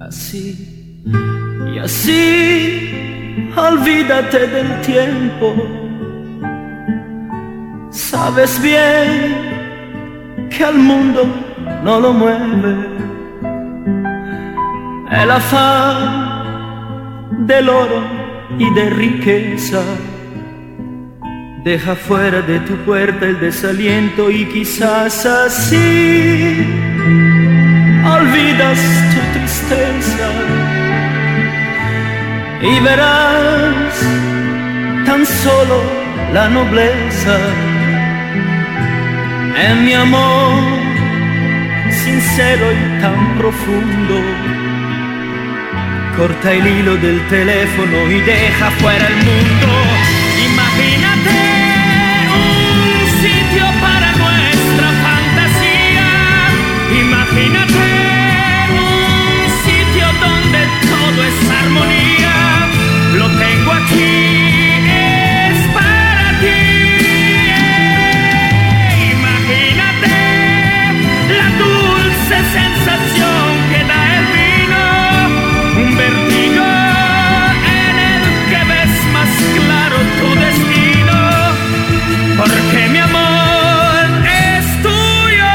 Así y así, olvídate del tiempo. Sabes bien que al mundo no lo mueve el afán del oro y de riqueza. Deja fuera de tu puerta el desaliento y quizás así olvidas tu tristeza y verás tan solo la nobleza en mi amor sincero y tan profundo. Corta el hilo del teléfono y deja fuera el mundo. Imagínate un sitio para nuestra fantasía. Imagínate un sitio donde todo es armonía. Lo tengo aquí, es para ti. Imagínate la dulce sensación que da el vino, un vértigo en el que ves más claro tu destino, porque mi amor es tuyo.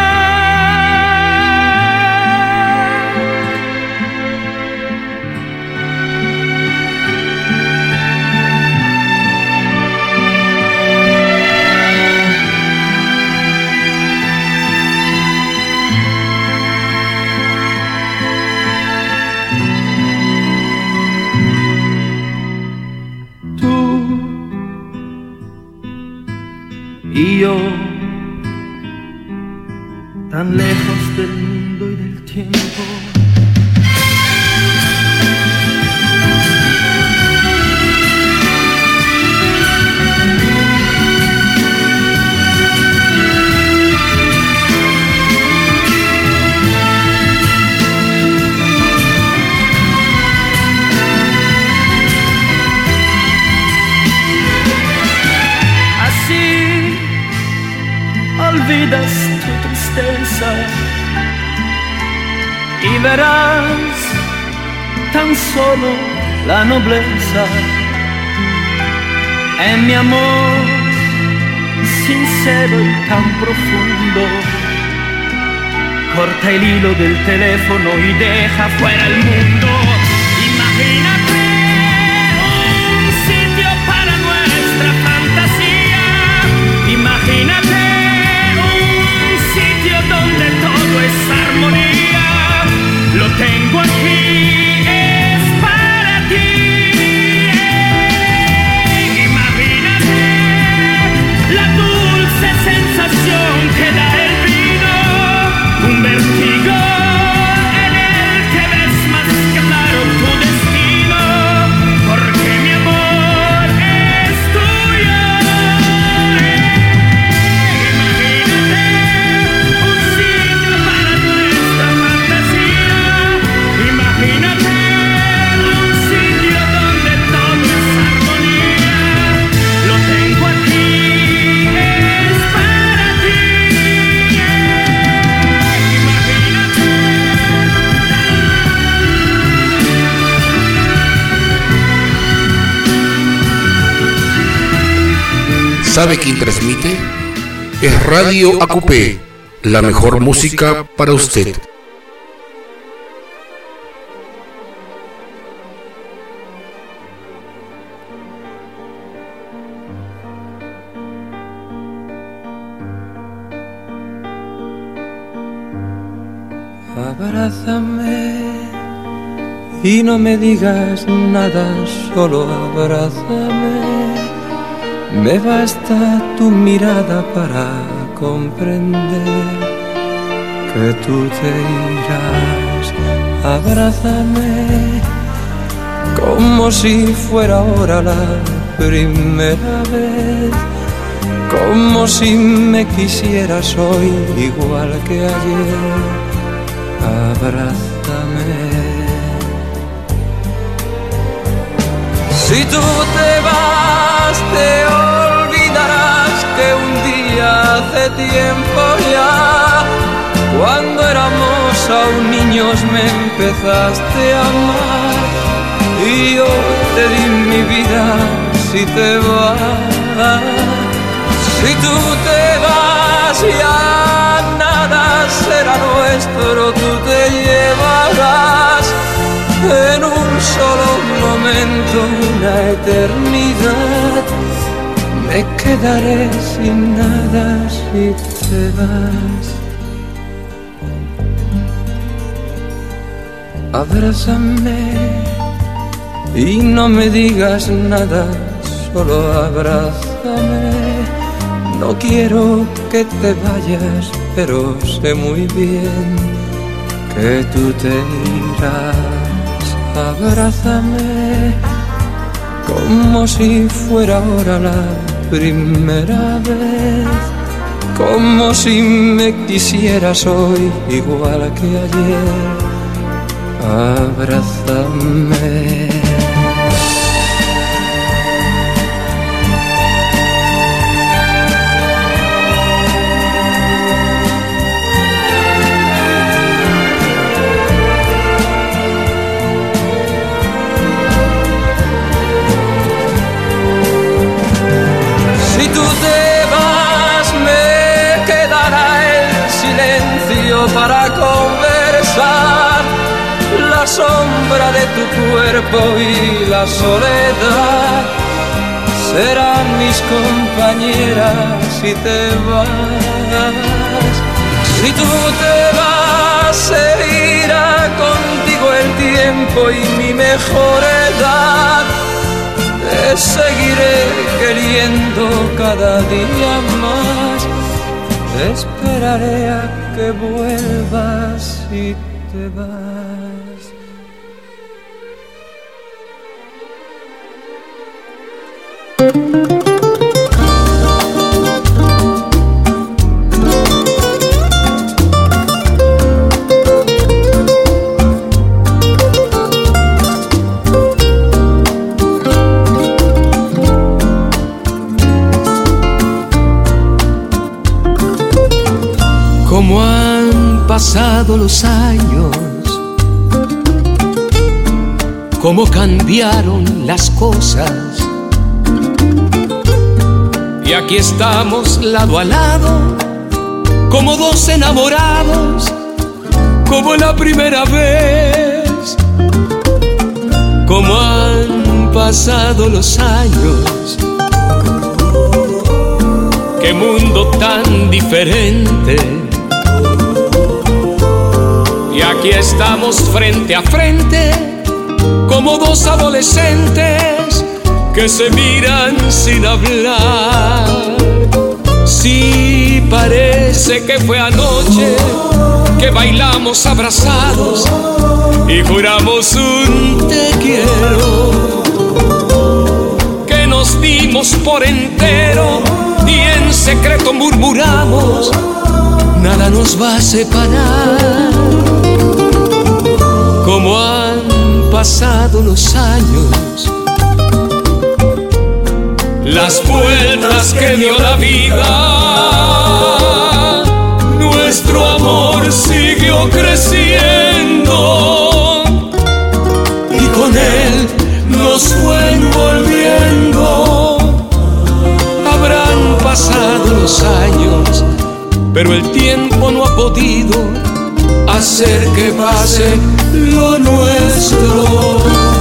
Tú y yo, tan lejos del mundo y del tiempo. Así olvidas tu tristeza y verás tan solo la nobleza en mi amor sincero y tan profundo. Corta el hilo del teléfono y deja fuera el mundo. Imagínate un sitio para nuestra fantasía. Imagínate un sitio donde todo es armonía. Lo tengo aquí, es para ti. Imagínate la dulce sensación que da el vino, un vértigo en el que ves más claro tu destino, porque mi amor es tuyo. Imagínate un sitio para nuestra fantasía. Imagínate un sitio donde todo es armonía. Lo tengo aquí, es para ti. ¿Sabe quién transmite? Es Radio ACUPE, la mejor música para usted. Abrázame y no me digas nada, solo abrázame. Me basta tu mirada para comprender que tú te irás. Abrázame como si fuera ahora la primera vez, como si me quisieras hoy igual que ayer. Abrázame. Si tú te vas, te olvidarás que un día hace tiempo ya, cuando éramos aún niños me empezaste a amar y yo te di mi vida. Si te vas, si tú te vas, ya nada será nuestro. Tú te llevarás en un solo momento una eternidad. Me quedaré sin nada si te vas. Abrázame y no me digas nada, solo abrázame. No quiero que te vayas, pero sé muy bien que tú te irás. Abrázame como si fuera ahora la primera vez, como si me quisieras hoy igual que ayer. Abrázame. Si tú te vas, me quedará el silencio para conversar, la sombra de tu cuerpo y la soledad serán mis compañeras si te vas. Si tú te vas, seguirá contigo el tiempo y mi mejor edad. Te seguiré queriendo cada día más. Te esperaré a que vuelvas si te vas. Cómo han pasado los años, cómo cambiaron las cosas. Y aquí estamos lado a lado, como dos enamorados, como la primera vez. Cómo han pasado los años, qué mundo tan diferente. Y aquí estamos frente a frente, como dos adolescentes que se miran sin hablar. Sí, parece que fue anoche que bailamos abrazados y juramos un te quiero, que nos dimos por entero y en secreto murmuramos, nada nos va a separar. Como han pasado los años, las vueltas que dio la vida, nuestro amor siguió creciendo y con él nos fue envolviendo. Habrán pasado los años, pero el tiempo no ha podido hacer que pase lo nuestro.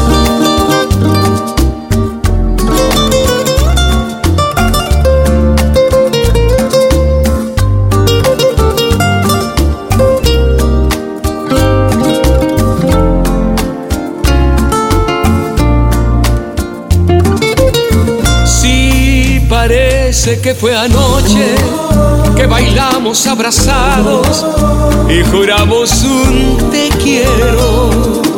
Sí, parece que fue anoche que bailamos abrazados y juramos un te quiero,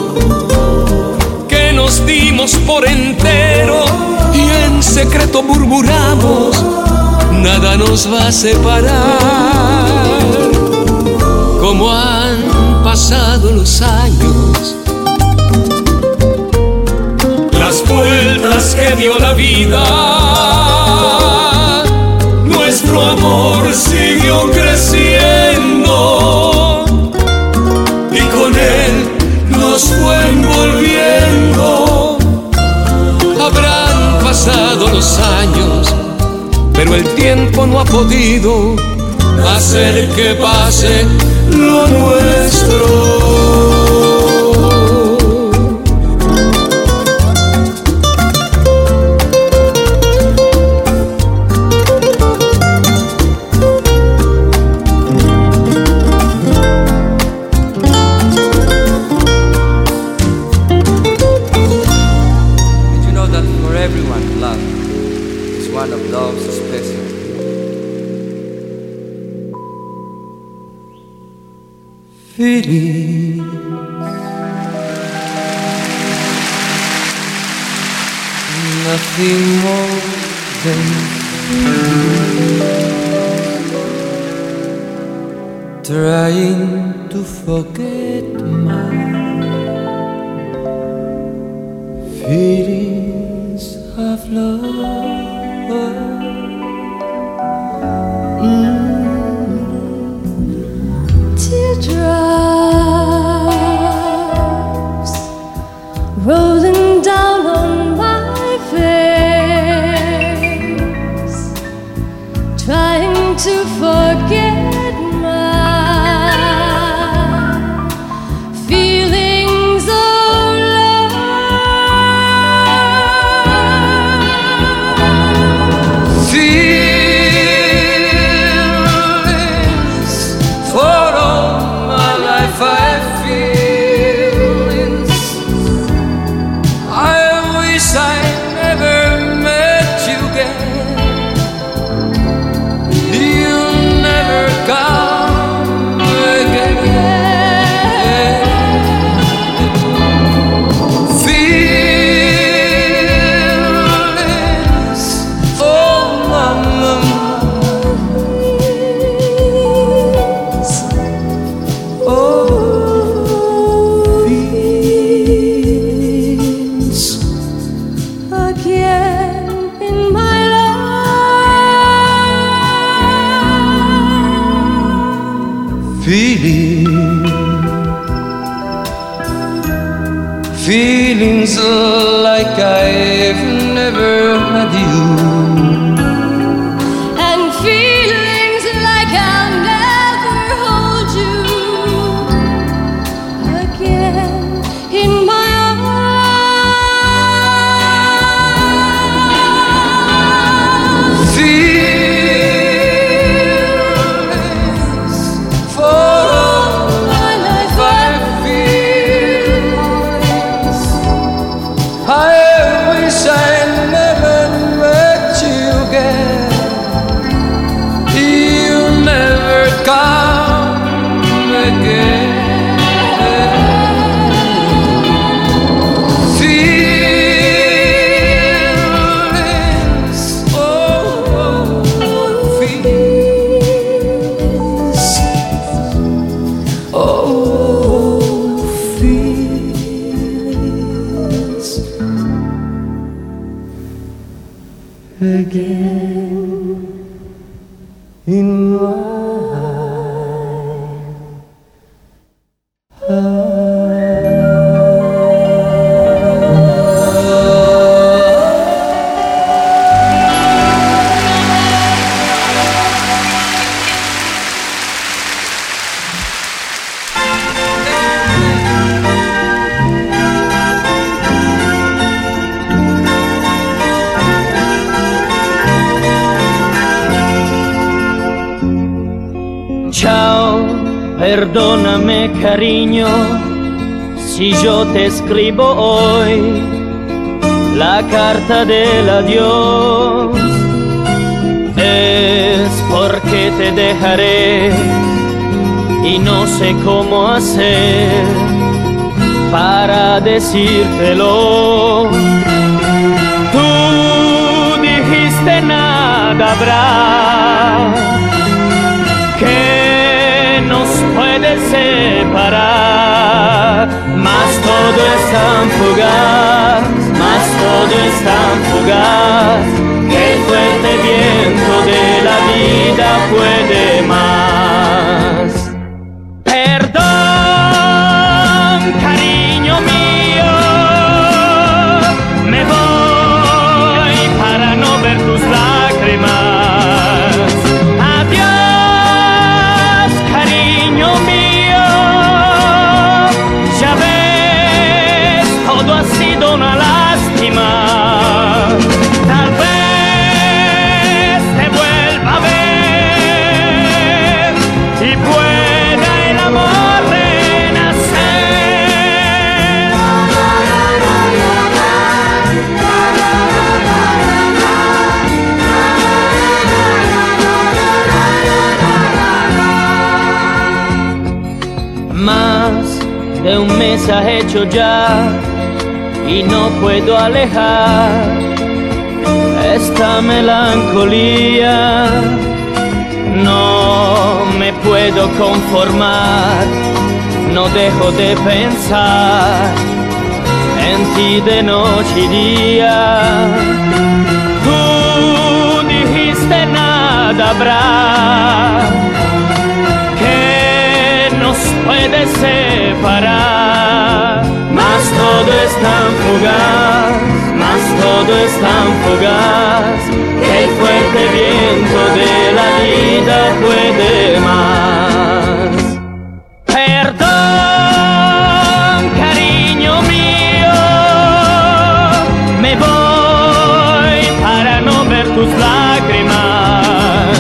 que nos dimos por entero y en secreto murmuramos, nada nos va a separar. Como han pasado los años, las vueltas que dio la vida, nuestro amor siguió creciendo tiempo no ha podido hacer que pase lo nuestro. Feliz, nothing more than trying to forget my feelings of love. Teardrops rolling down on my face, trying to forget my feelings of love. Feelings for all my life I feelings. I wish I never met you again. You'll never come again. Feelings for my Again in my life. Feelings like I've never had you. And feelings like I'll never hold you again in my arms. Feelings for all my life I feelings. I wish I never met you again. You'll never come again. Feelings, oh, feelings, oh, feelings. Again in my Ciao, perdóname cariño, si yo te escribo hoy la carta del adiós, es porque te dejaré y no sé cómo hacer para decírtelo. Tú dijiste nada habrá que nos puede separar, mas todo es tan fugaz, mas todo es tan fugaz, que el fuerte viento de la vida puede más. Perdón, cariño mío, me voy para no ver tus lágrimas. Más de un mes ha hecho ya y no puedo alejar esta melancolía. No me puedo conformar, no dejo de pensar en ti de noche y día. Tú dijiste nada habrá que nos puede separar, mas todo es tan fugaz, mas todo es tan fugaz, que el fuerte viento de la vida puede más. Perdón, cariño mío, me voy para no ver tus lágrimas.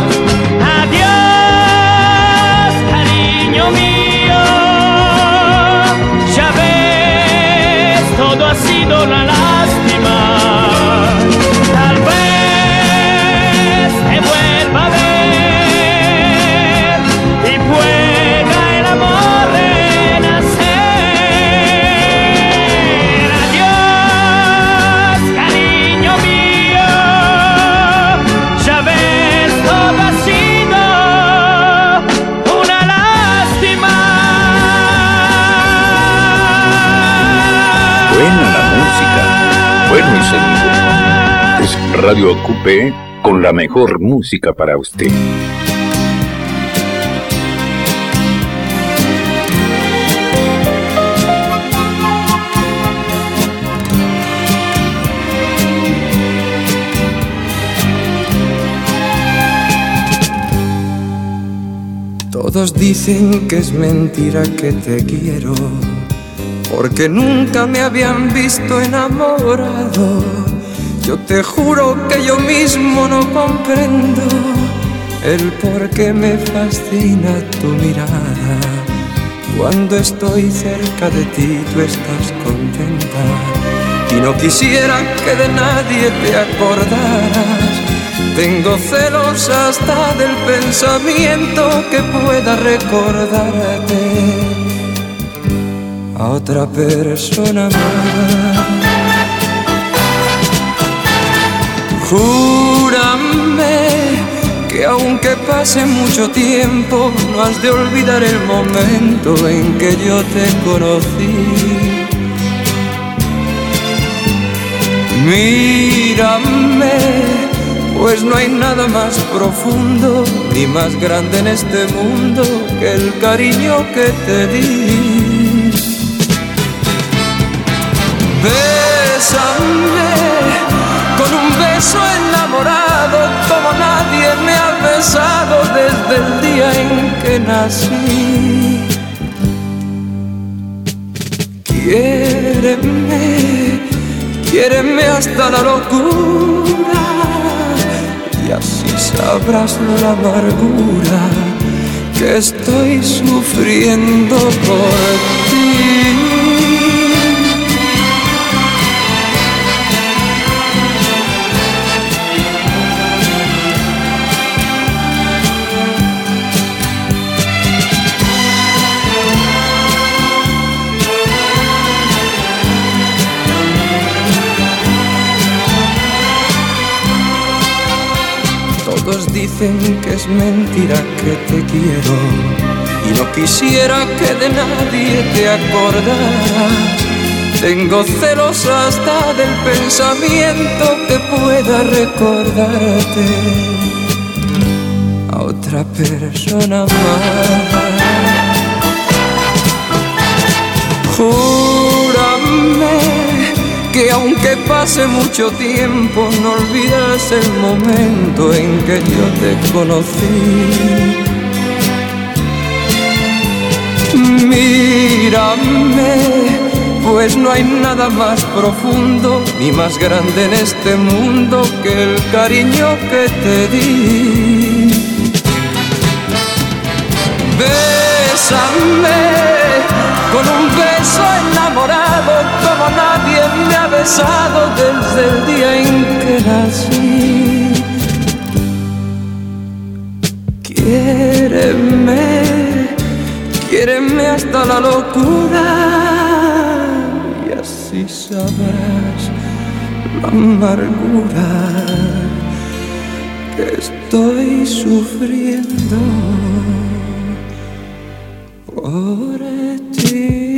Adiós, cariño mío, ya ves, todo ha sido una lástima. Tal vez te vuelva a ver y pueda el amor renacer. Adiós, cariño mío, ya ves, todo ha sido una lástima. Buena la música, bueno el sonido. Es Radio Acupé con la mejor música para usted. Todos dicen que es mentira que te quiero, porque nunca me habían visto enamorado. Yo te juro que yo mismo no comprendo el por qué me fascina tu mirada. Cuando estoy cerca de ti tú estás contenta y no quisiera que de nadie te acordaras. Tengo celos hasta del pensamiento que pueda recordarte a otra persona más. Júrame que aunque pase mucho tiempo no has de olvidar el momento en que yo te conocí. Mírame, pues no hay nada más profundo ni más grande en este mundo que el cariño que te di. Bésame con un beso enamorado como nadie me ha besado desde el día en que nací. Quiéreme, quiéreme hasta la locura y así sabrás la amargura que estoy sufriendo por ti. Todos dicen que es mentira que te quiero y no quisiera que de nadie te acordaras. Tengo celos hasta del pensamiento que pueda recordarte a otra persona más. Júrame que aunque pase mucho tiempo no olvidas el momento en que yo te conocí. Mírame, pues no hay nada más profundo ni más grande en este mundo que el cariño que te di. Bésame con un beso enamorado como nadie me ha besado desde el día en que nací. Quiéreme, quiéreme hasta la locura y así sabrás la amargura que estoy sufriendo por ti.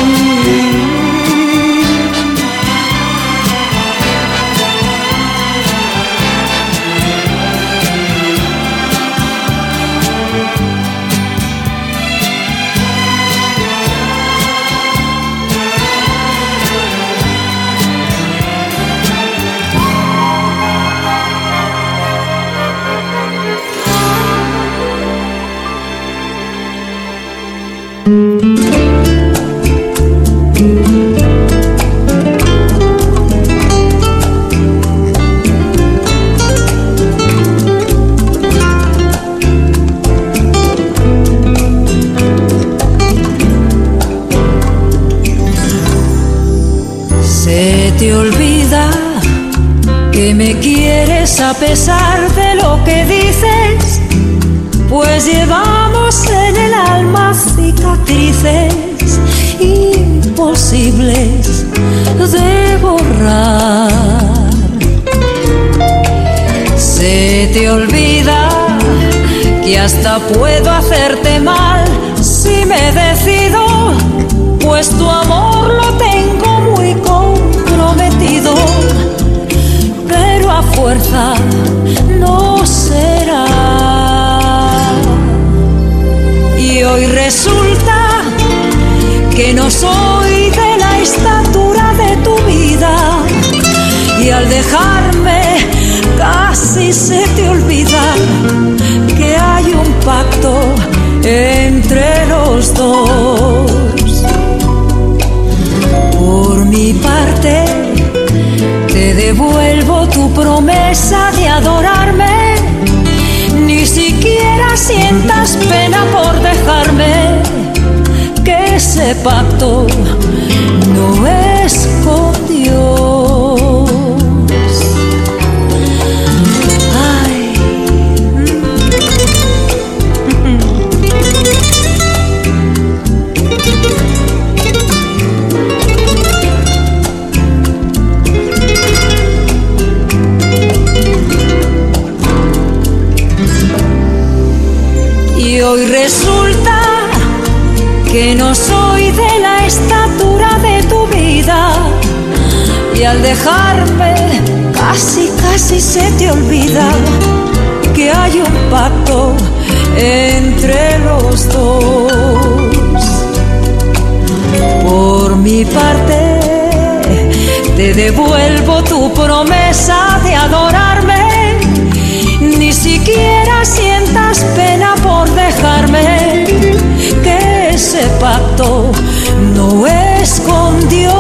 Se te olvida que me quieres a pesar de lo que dices, pues llevamos en el alma cicatrices imposibles de borrar. Se te olvida que hasta puedo hacerte mal si me decido, pues tu amor lo tengo muy comprometido, pero a fuerza no será. Y hoy resulta que no soy de la estatura de tu vida, y al dejarme casi se te olvida que hay un pacto entre los dos. Por mi parte te devuelvo tu promesa de adorarme, ni siquiera sientas pena por dejarme, que ese pacto no es con Dios. Ay. Y hoy resulta que no soy de la estatura de tu vida, y al dejarme casi se te olvida que hay un pacto entre los dos. Por mi parte te devuelvo tu promesa de adorarme, ni siquiera sientas pena por dejarme, que ese pacto no es con Dios.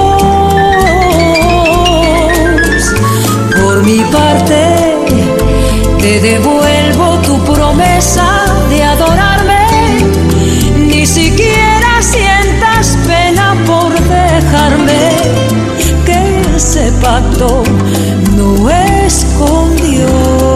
Por mi parte te devuelvo tu promesa de adorarme, ni siquiera sientas pena por dejarme, que ese pacto no es con Dios.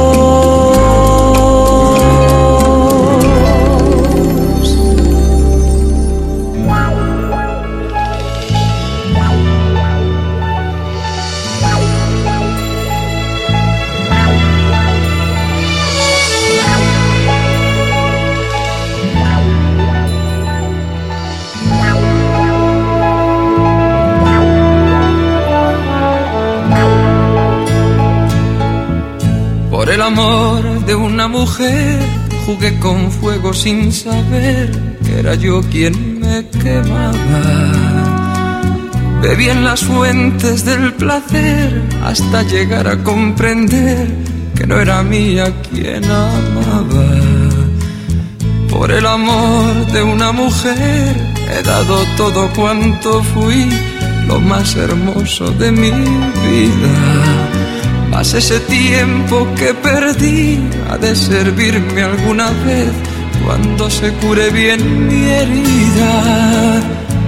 Por el amor de una mujer jugué con fuego sin saber que era yo quien me quemaba. Bebí en las fuentes del placer hasta llegar a comprender que no era mía quien amaba. Por el amor de una mujer he dado todo cuanto fui, lo más hermoso de mi vida. Mas ese tiempo que perdí ha de servirme alguna vez cuando se cure bien mi herida.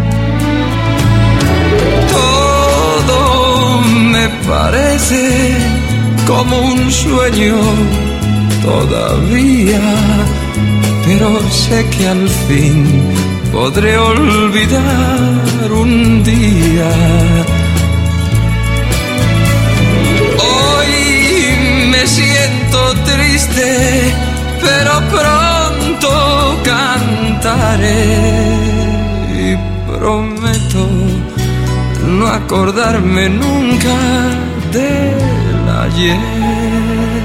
Todo me parece como un sueño todavía, pero sé que al fin podré olvidar un día. Hoy me siento triste, pero pronto cantaré y prometo no acordarme nunca del ayer.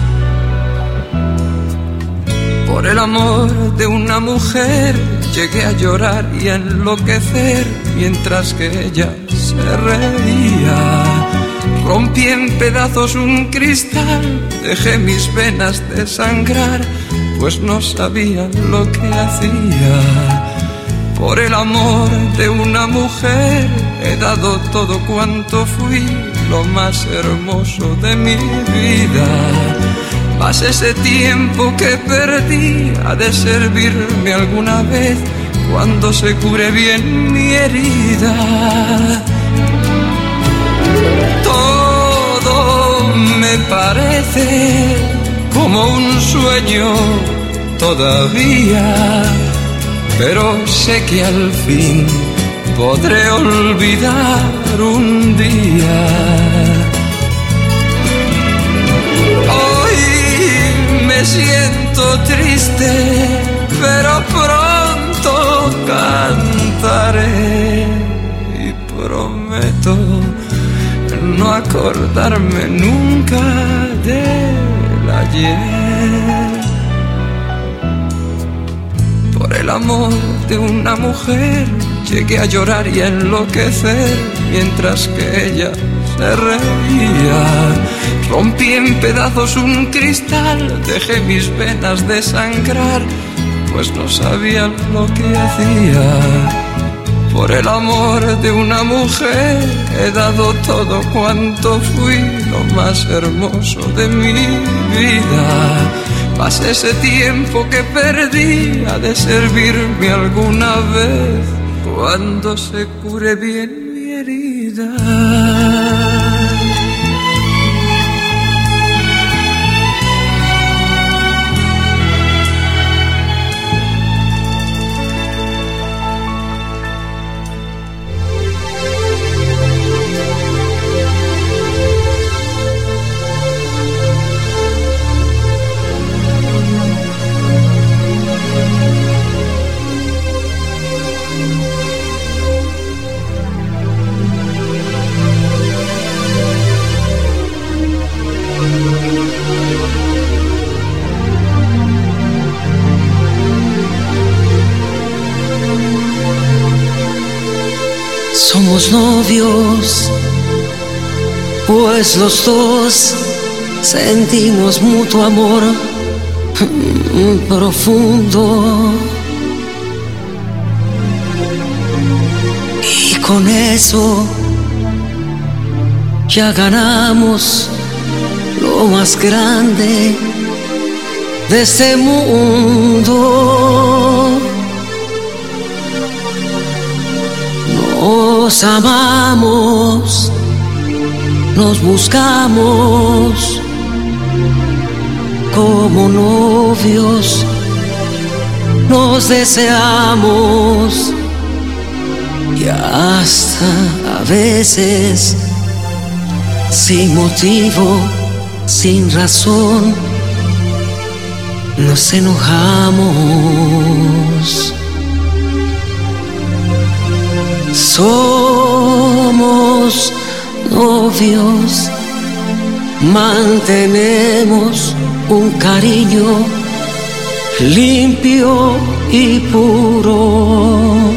Por el amor de una mujer llegué a llorar y a enloquecer mientras que ella se reía. Rompí en pedazos un cristal, dejé mis venas desangrar, pues no sabía lo que hacía. Por el amor de una mujer he dado todo cuanto fui, lo más hermoso de mi vida. Mas ese tiempo que perdí ha de servirme alguna vez cuando se cure bien mi herida. Todo me parece como un sueño todavía, pero sé que al fin podré olvidar un día. Hoy me siento triste, pero pronto cantaré y prometo no acordarme nunca del ayer. Por el amor de una mujer llegué a llorar y a enloquecer mientras que ella se reía. Rompí en pedazos un cristal, dejé mis venas desangrar, pues no sabía lo que hacía. Por el amor de una mujer he dado todo cuanto fui, lo más hermoso de mi vida. Mas ese tiempo que perdí ha de servirme alguna vez cuando se cure bien mi herida. Somos novios, pues los dos sentimos mutuo amor profundo. Y con eso ya ganamos lo más grande de este mundo. Nos amamos, nos buscamos como novios, nos deseamos y hasta a veces sin motivo, sin razón, nos enojamos. Somos novios, mantenemos un cariño limpio y puro.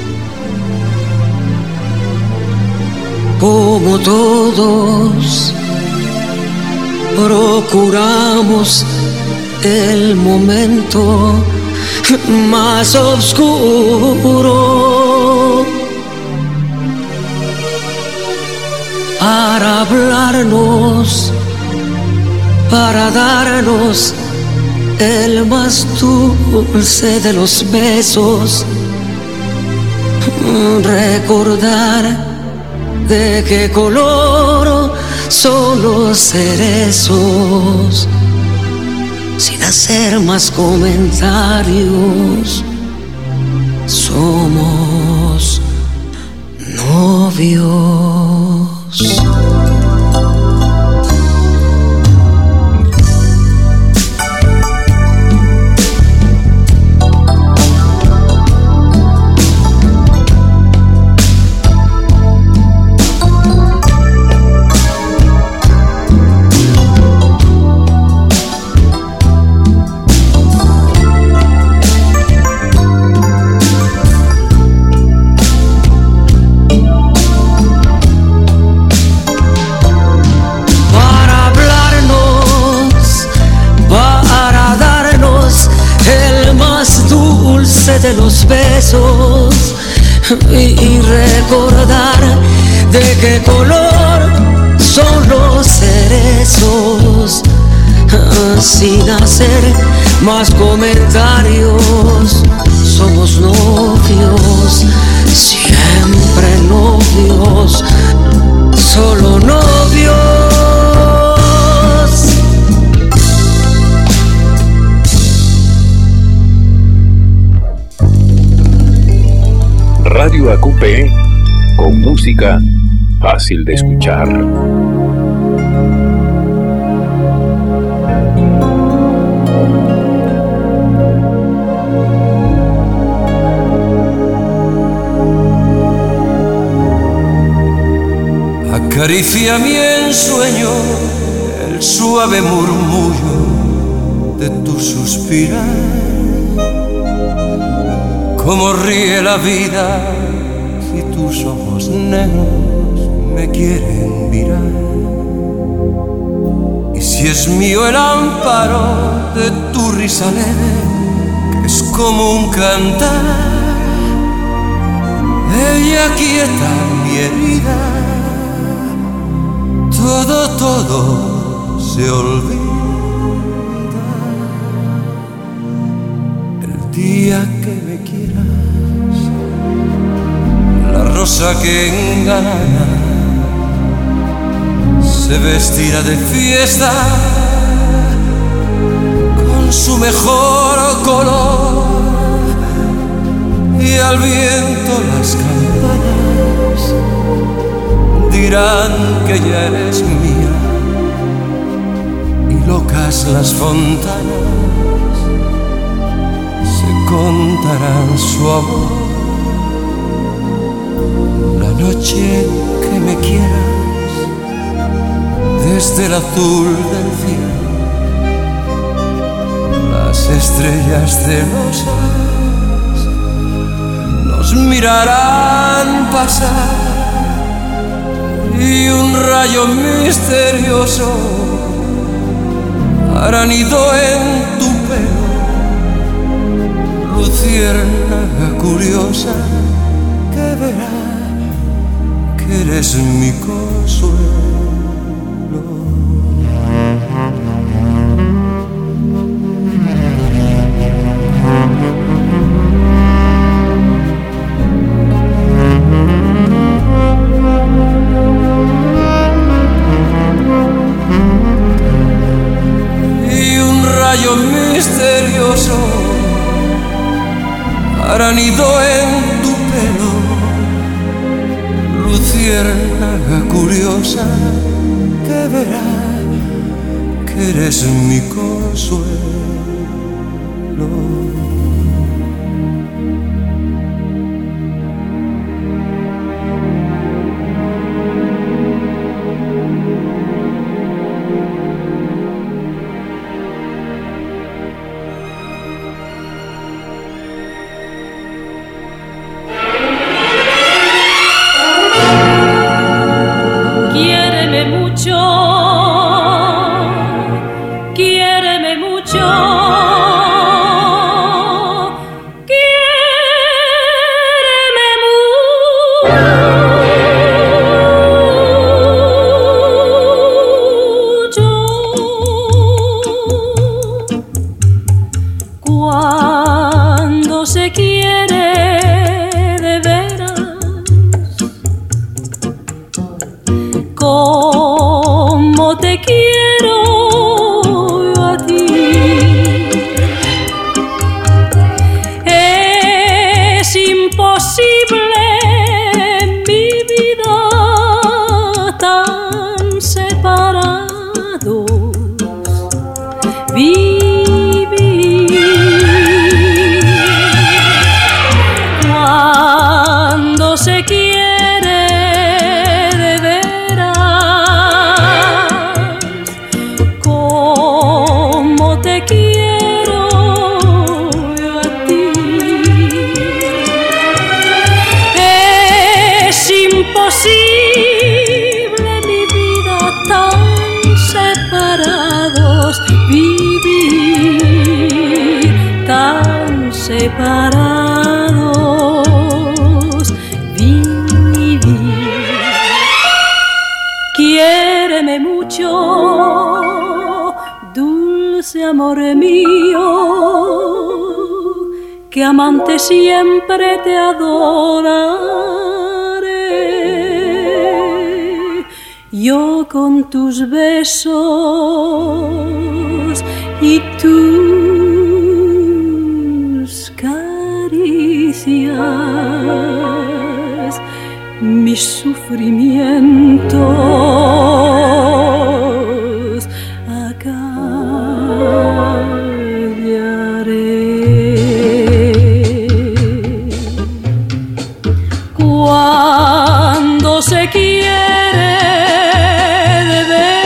Como todos, procuramos el momento más oscuro para hablarnos, para darnos el más dulce de los besos, recordar de qué color son los cerezos, sin hacer más comentarios, somos novios. De los besos y recordar de qué color son los cerezos, sin hacer más comentarios. Somos novios, siempre novios, solo novios. Radio AQP, con música fácil de escuchar. Acaricia mi ensueño el suave murmullo de tu suspirar. Cómo ríe la vida si tus ojos negros me quieren mirar. Y si es mío el amparo de tu risa leve, que es como un cantar, ella quieta mi herida. Todo se olvida. El día que me quieras, la rosa que engalana se vestirá de fiesta con su mejor color, y al viento las campanas dirán que ya eres mía, y locas las fontanas se contarán su amor. La noche que me quieras, desde el azul del cielo, las estrellas celosas nos mirarán pasar, y un rayo misterioso hará nido en tu pelo. Luciérnaga curiosa que verá que eres mi consuelo. Misterioso hará nido en tu pelo. Luciérnaga curiosa que verá que eres mi consuelo. Cuando se quiere de veras, como te quiero yo a ti, es imposible quiere de veras, como te quiero yo a ti. Es imposible mi vida tan separados vivir, tan separados vivir. Quiéreme mucho, dulce amor mío, que amante siempre te adoraré. Yo con tus besos y tus caricias, mis sufrimientos acallaré. Cuando se quiere de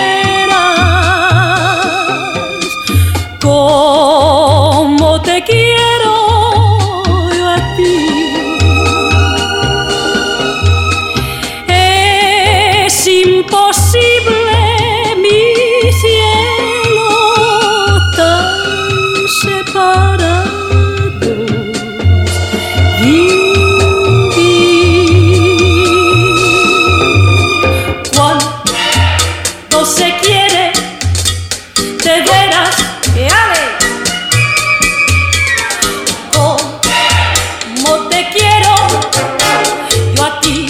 veras, como te quiero yo a ti, es imposible mi cielo tan separado vivir. Cuando se quiere de veras, que ave, como te quiero yo a ti.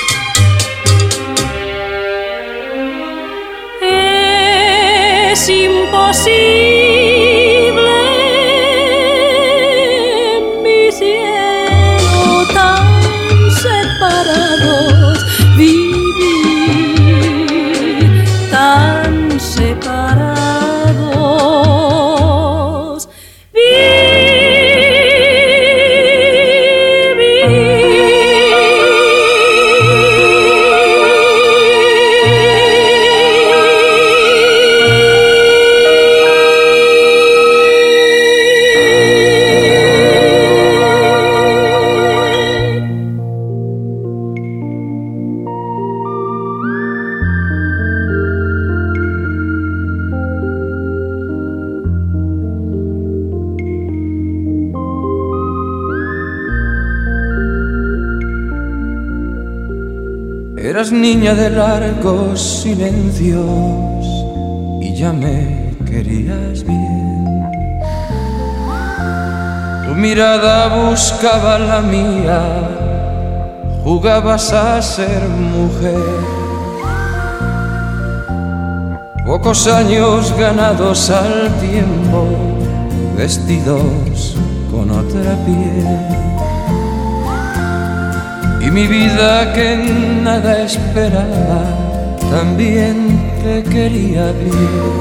Es imposible mi cielo tan separados vivir, tan separados Eras niña de largos silencios y ya me querías bien. Tu mirada buscaba la mía, jugabas a ser mujer. Pocos años ganados al tiempo, vestidos con otra piel. Y mi vida que nada esperaba, también te quería bien.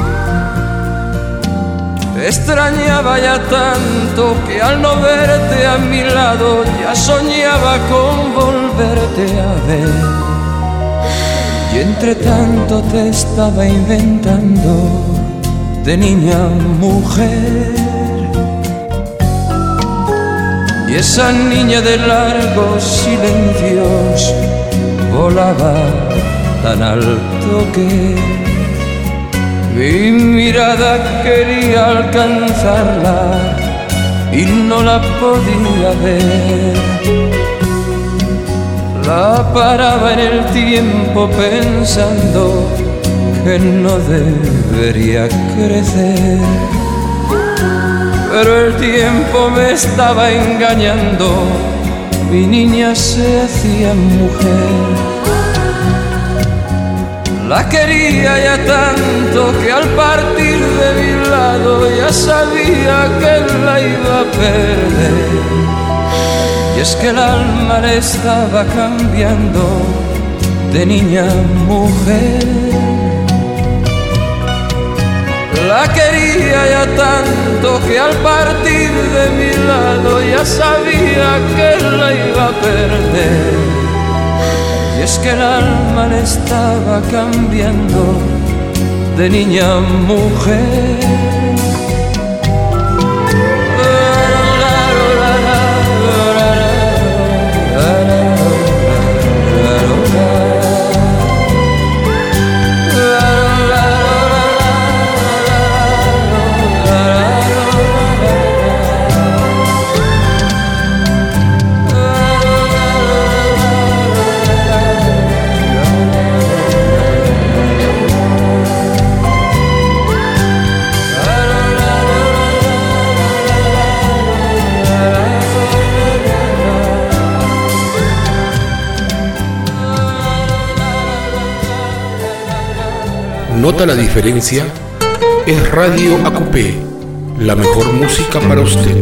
Te extrañaba ya tanto que al no verte a mi lado ya soñaba con volverte a ver. Y entre tanto te estaba inventando de niña a mujer. Y esa niña de largos silencios volaba tan alto que mi mirada quería alcanzarla y no la podía ver. La paraba en el tiempo pensando que no debería crecer. Pero el tiempo me estaba engañando, mi niña se hacía mujer. La quería ya tanto que al partir de mi lado ya sabía que la iba a perder. Y es que el alma le estaba cambiando de niña a mujer. La quería ya tanto que al partir de mi lado ya sabía que la iba a perder. es que el alma le estaba cambiando de niña a mujer. ¿Nota la diferencia? Es Radio ACUPE, la mejor música para usted.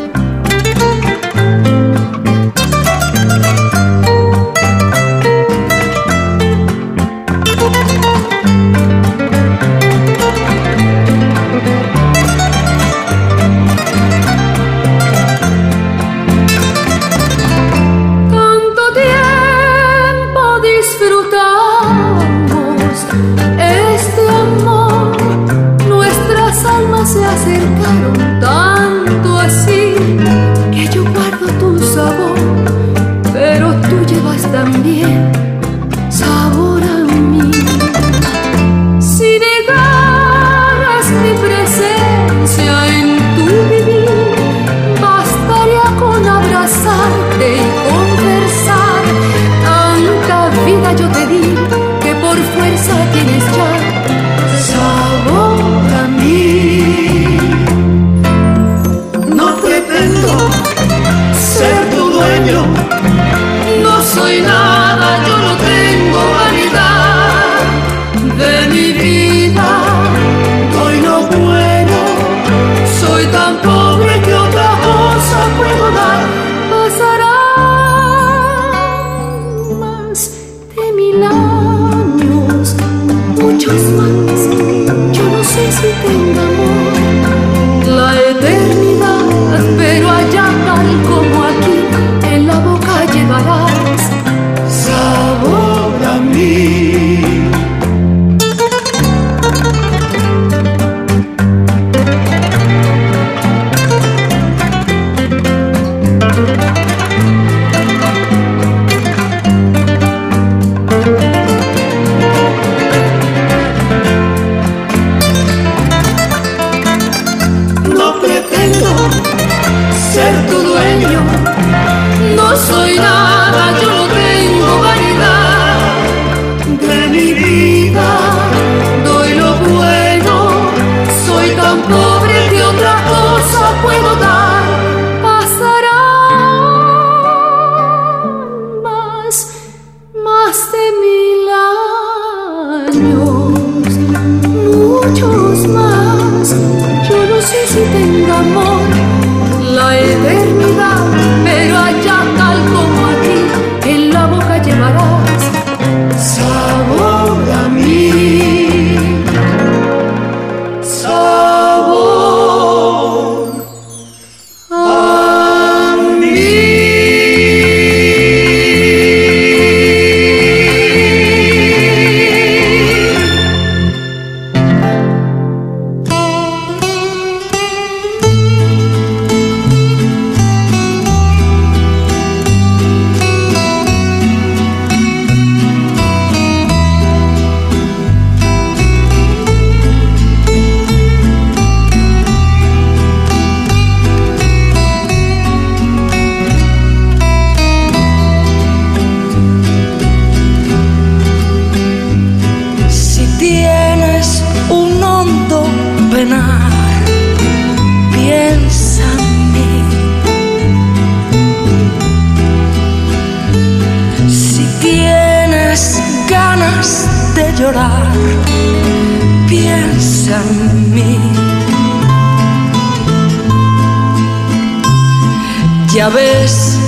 Ya ves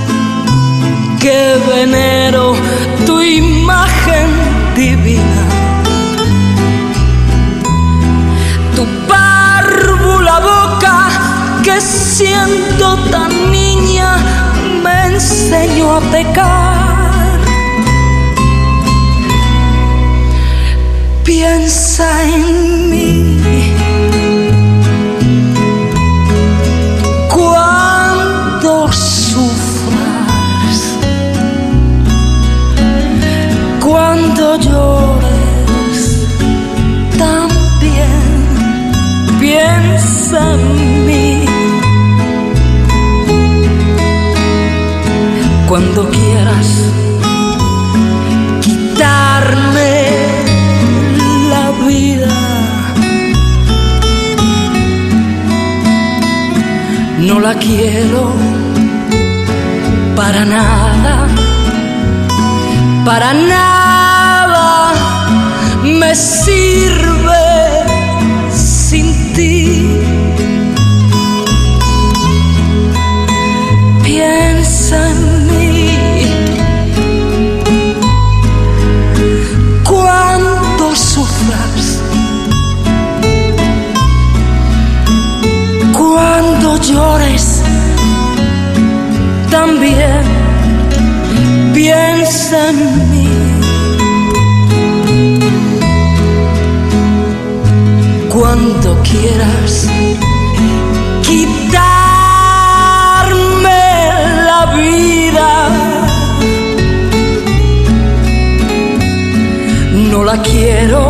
que venero tu imagen divina, tu párvula boca que siendo tan niña me enseñó a pecar. sufras, cuando llores, también piensa en mí. Cuando quieras quitarme la vida, no la quiero para nada, para nada me sirve sin ti. Piensa en mí cuando sufras, cuando llores, también piensa en mí. Cuando quieras quitarme la vida, no la quiero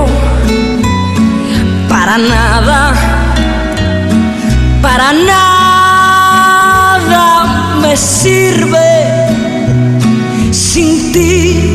para nada, para nada me sirve sin ti.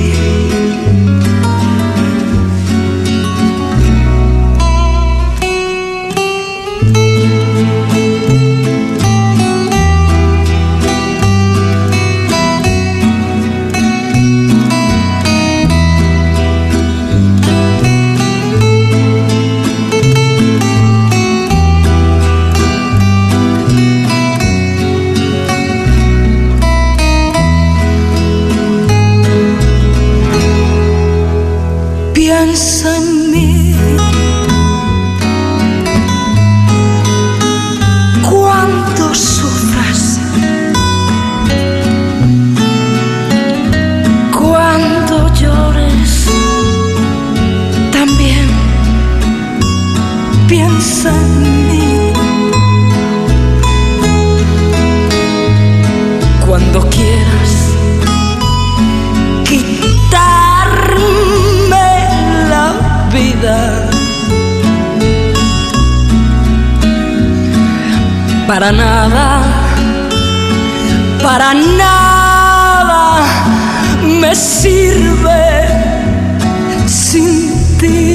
Piensa en mí cuando sufras, cuando llores, también piensa en mí. Cuando quieras quitarme la vida, para nada, para nada me sirve sin ti.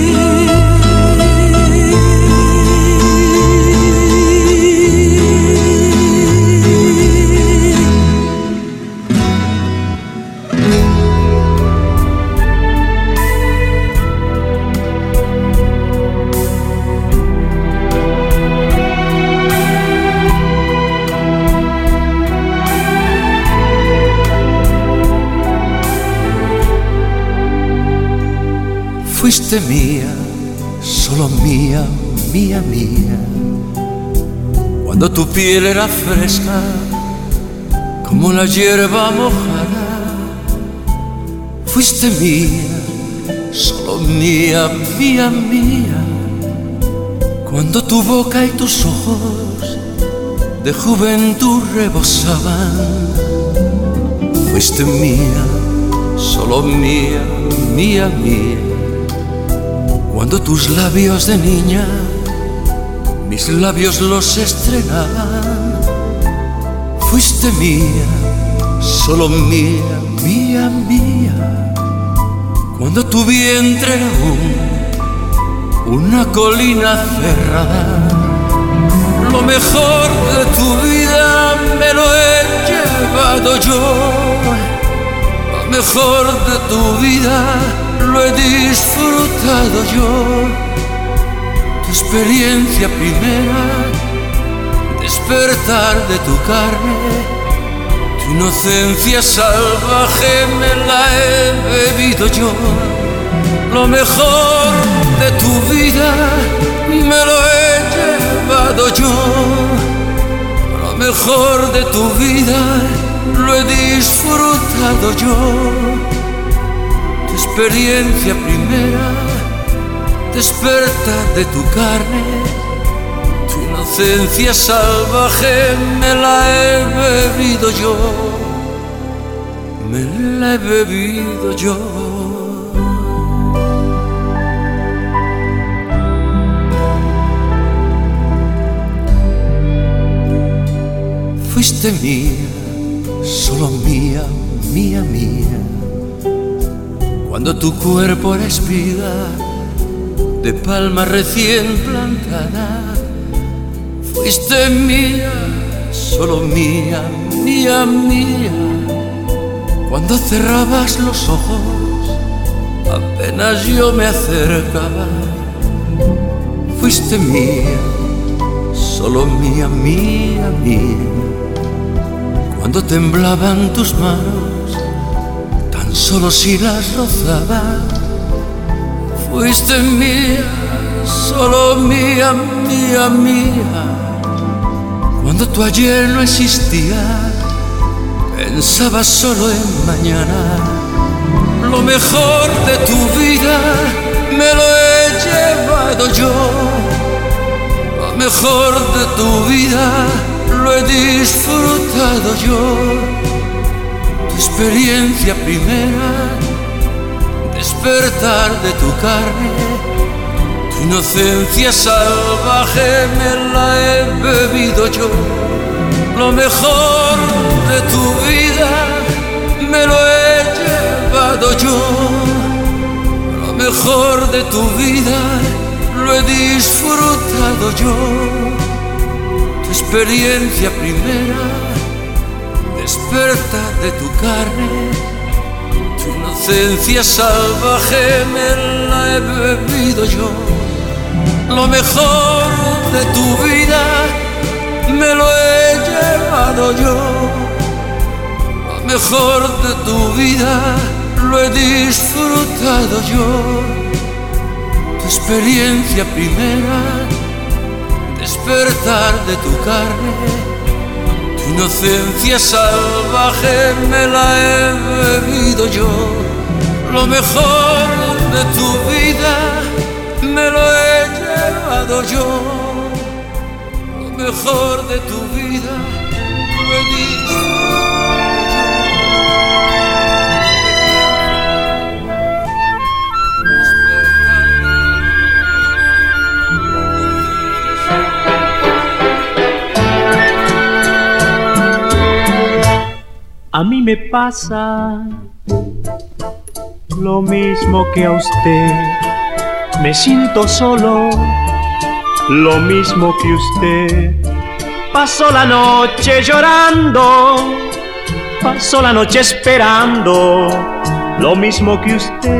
Fuiste mía, solo mía, mía, mía. Cuando tu piel era fresca, como la hierba mojada. Fuiste mía, solo mía, mía, mía. Cuando tu boca y tus ojos de juventud rebosaban. Fuiste mía, solo mía, mía, mía. Cuando tus labios de niña, mis labios los estrenaban. Fuiste mía, solo mía, mía, mía. Cuando tu vientre era una colina cerrada. Lo mejor de tu vida me lo he llevado yo. Lo mejor de tu vida lo he disfrutado yo. Tu experiencia primera, despertar de tu carne, tu inocencia salvaje me la he bebido yo. Lo mejor de tu vida me lo he llevado yo. Lo mejor de tu vida lo he disfrutado yo. Experiencia primera, despertar de tu carne, tu inocencia salvaje me la he bebido yo, me la he bebido yo. Fuiste mía, solo mía, mía, mía, cuando tu cuerpo era espiga de palma recién plantada. Fuiste mía, solo mía, mía, mía, cuando cerrabas los ojos, apenas yo me acercaba. Fuiste mía, solo mía, mía, mía, cuando temblaban tus manos, tan solo si las rozaba. Fuiste mía, solo mía, mía, mía, cuando tu ayer no existía, pensabas solo en mañana. Lo mejor de tu vida me lo he llevado yo, lo mejor de tu vida lo he disfrutado yo. Tu experiencia primera, despertar de tu carne, tu inocencia salvaje me la he bebido yo. Lo mejor de tu vida me lo he llevado yo, lo mejor de tu vida lo he disfrutado yo. Tu experiencia primera, despertar de tu carne, tu inocencia salvaje me la he bebido yo. Lo mejor de tu vida me lo he llevado yo, lo mejor de tu vida lo he disfrutado yo. Tu experiencia primera, despertar de tu carne, tu inocencia salvaje me la he bebido yo. Lo mejor de tu vida me lo he llevado yo, lo mejor de tu vida lo he disfrutado. A mí me pasa lo mismo que a usted, me siento solo, lo mismo que usted. Paso la noche llorando, paso la noche esperando, lo mismo que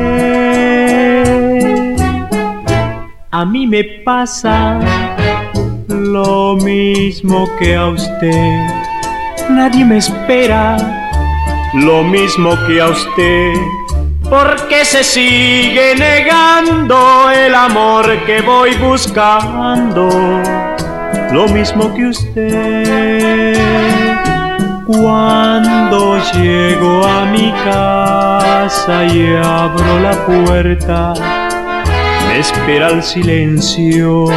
usted. A mí me pasa lo mismo que a usted, nadie me espera, lo mismo que a usted. Porque se sigue negando el amor que voy buscando, lo mismo que usted. Cuando llego a mi casa y abro la puerta, me espera el silencio,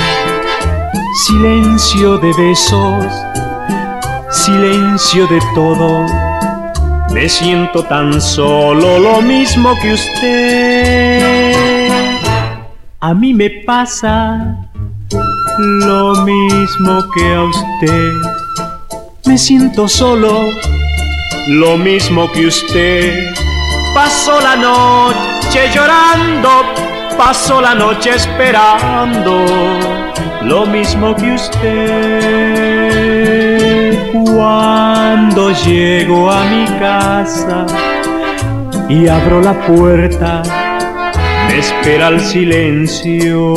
silencio de besos, silencio de todo. Me siento tan solo, lo mismo que usted. A mí me pasa lo mismo que a usted. Me siento solo, lo mismo que usted. Paso la noche llorando, paso la noche esperando, lo mismo que usted. Cuando llego a mi casa y abro la puerta, me espera el silencio,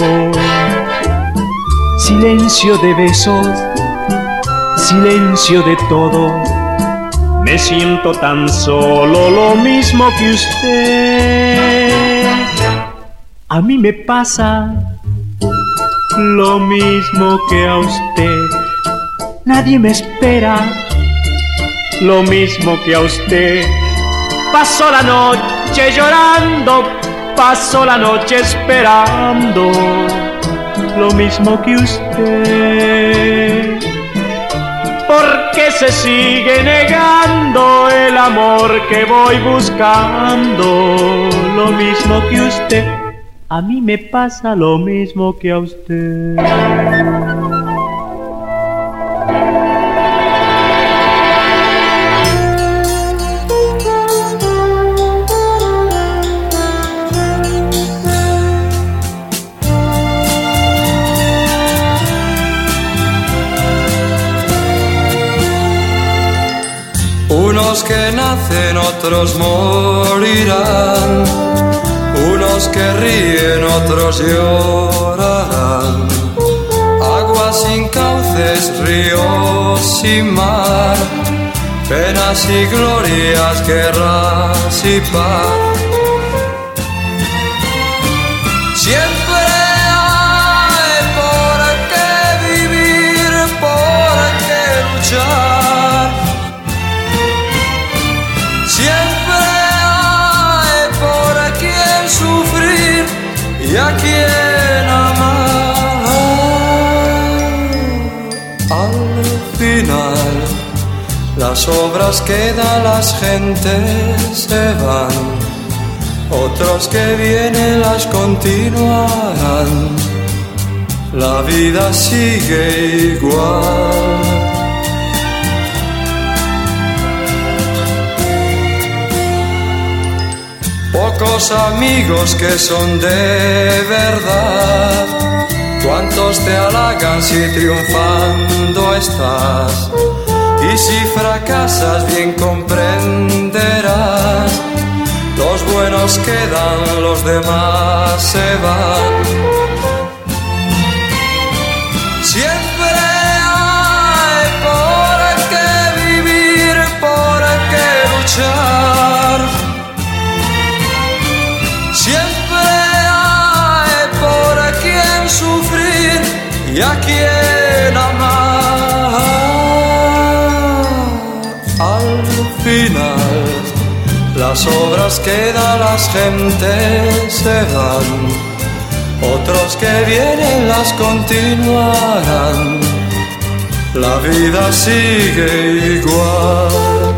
silencio de besos, silencio de todo. Me siento tan solo, lo mismo que usted. A mí me pasa lo mismo que a usted. Nadie me espera, lo mismo que a usted. Paso la noche llorando, paso la noche esperando, lo mismo que usted. ¿Por qué se sigue negando el amor que voy buscando? Lo mismo que usted, a mí me pasa lo mismo que a usted. Unos que nacen, otros morirán. Unos que ríen, otros llorarán. Aguas sin cauces, ríos sin mar. Penas y glorias, guerras y paz. Siempre hay por qué vivir, por qué luchar. Siempre hay por quien sufrir y a quien amar. Al final las obras quedan, las gentes se van. Otros que vienen las continuarán. La vida sigue igual. Pocos amigos que son de verdad. Cuántos te halagan si triunfando estás. Y si fracasas bien comprenderás. Los buenos quedan, los demás se van. Siempre hay por qué vivir, por qué luchar. Siempre hay por quien sufrir y a quien amar. Al final las obras quedan, las gentes se van. Otros que vienen las continuarán. La vida sigue igual.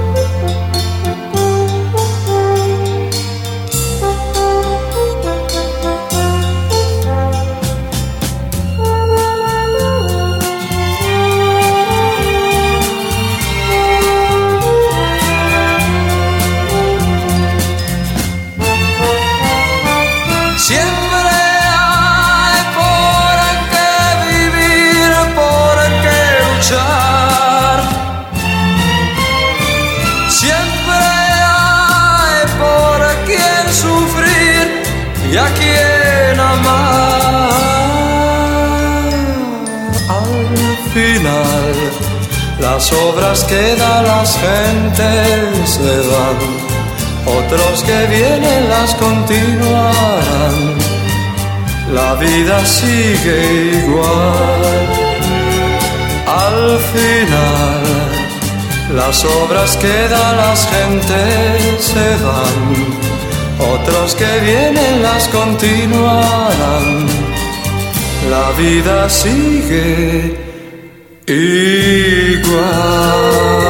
Y a quien amar. Al final las obras quedan, las gentes se van. Otros que vienen las continuarán. La vida sigue igual. Al final las obras quedan, las gentes se van. Otros que vienen las continuarán. La vida sigue igual.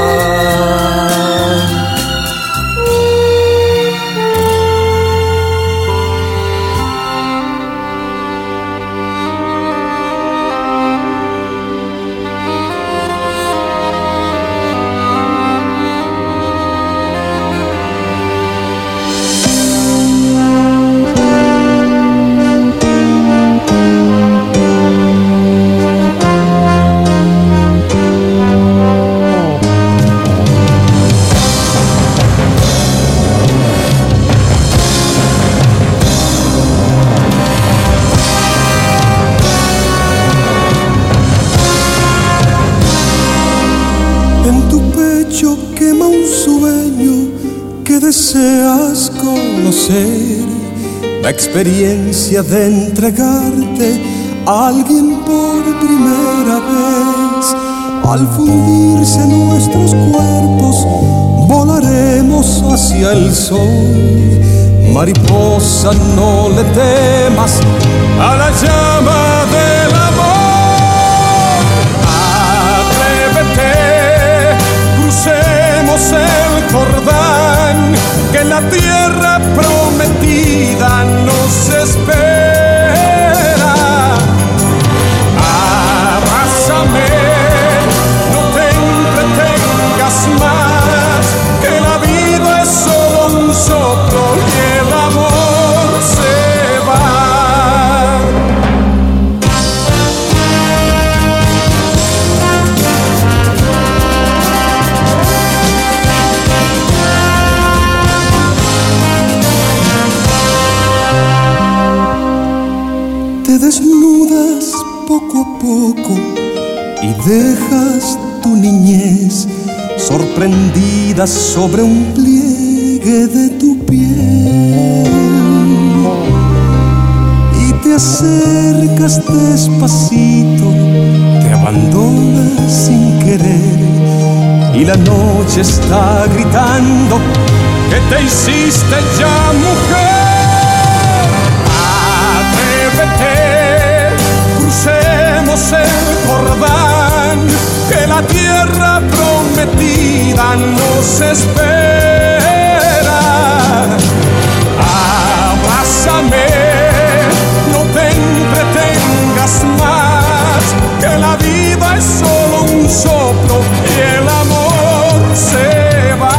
Deseas conocer la experiencia de entregarte a alguien por primera vez. Al fundirse nuestros cuerpos, volaremos hacia el sol. Mariposa, no le temas a la llama de la la tierra prometida nos espera. Abrázame, no te entretengas más, que la vida es solo un soplo y el amor se va. Te desnudas poco a poco y dejas tu niñez sorprendida sobre un pliegue de tu piel, y te acercas despacito, te abandonas sin querer, y la noche está gritando que te hiciste ya mujer. Crucemos el Jordán, que la tierra prometida nos espera. Abrázame, no te entretengas más, que la vida es solo un soplo y el amor se va.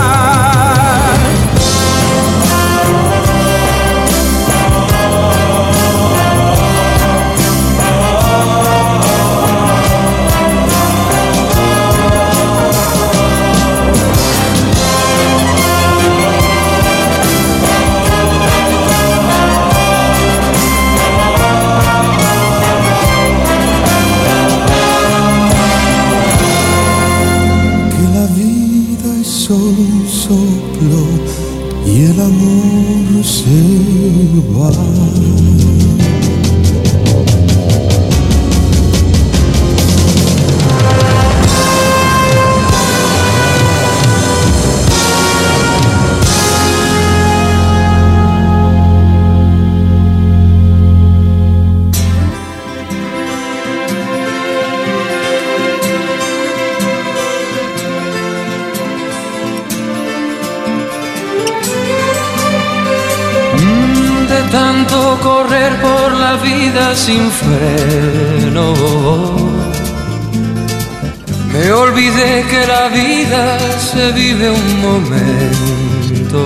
Y el amor se va. Tanto correr por la vida sin freno, me olvidé que la vida se vive un momento.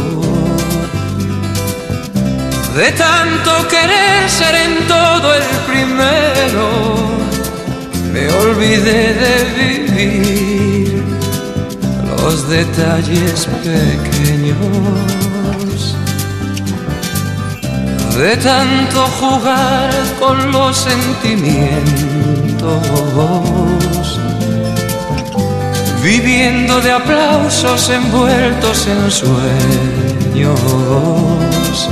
De tanto querer ser en todo el primero, me olvidé de vivir los detalles pequeños. De tanto jugar con los sentimientos, viviendo de aplausos envueltos en sueños.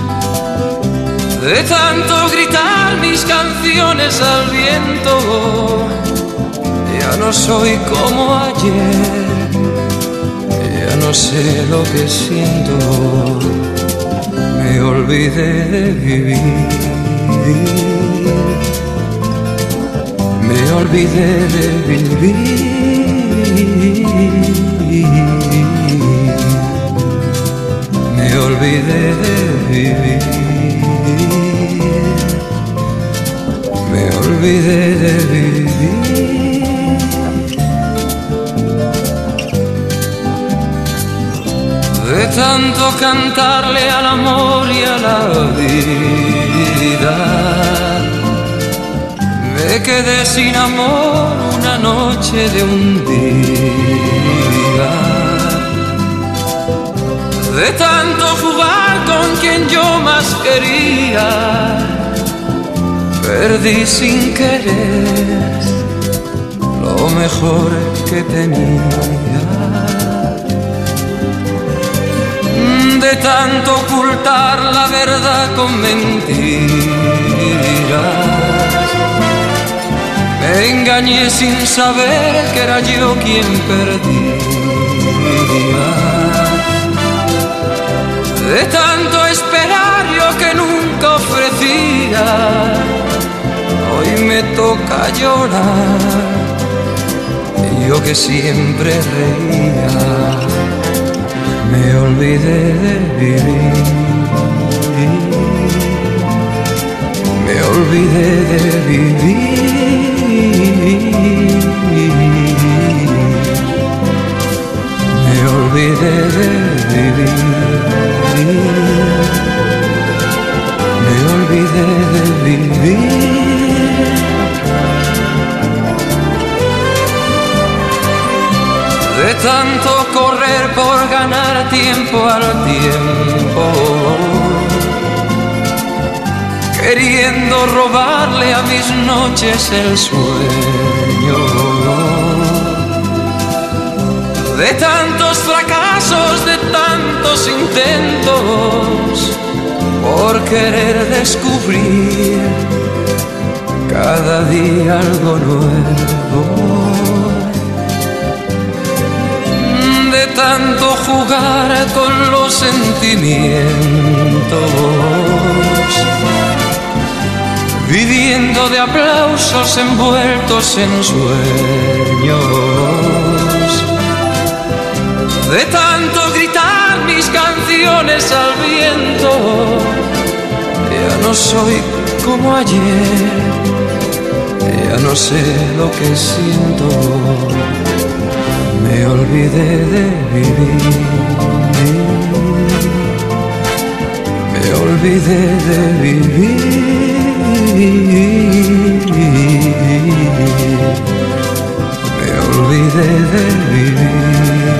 De tanto gritar mis canciones al viento, ya no soy como ayer, ya no sé lo que siento. Me olvidé de vivir, me olvidé de vivir, me olvidé de vivir, me olvidé de vivir. De tanto cantarle al amor y a la vida, me quedé sin amor una noche de un día. De tanto jugar con quien yo más quería, perdí sin querer lo mejor que tenía. De tanto ocultar la verdad con mentiras, me engañé sin saber que era yo quien perdía. De tanto esperar yo que nunca ofrecía, hoy me toca llorar, yo que siempre reía. Me olvidé de vivir. Me olvidé de vivir. Me olvidé de vivir. Me olvidé de vivir. De tanto correr por ganar tiempo al tiempo, queriendo robarle a mis noches el sueño. De tantos fracasos, de tantos intentos, por querer descubrir cada día algo nuevo. De tanto jugar con los sentimientos, viviendo de aplausos envueltos en sueños. De tanto gritar mis canciones al viento, ya no soy como ayer, ya no sé lo que siento. Me olvidé de vivir. Me olvidé de vivir. Me olvidé de vivir.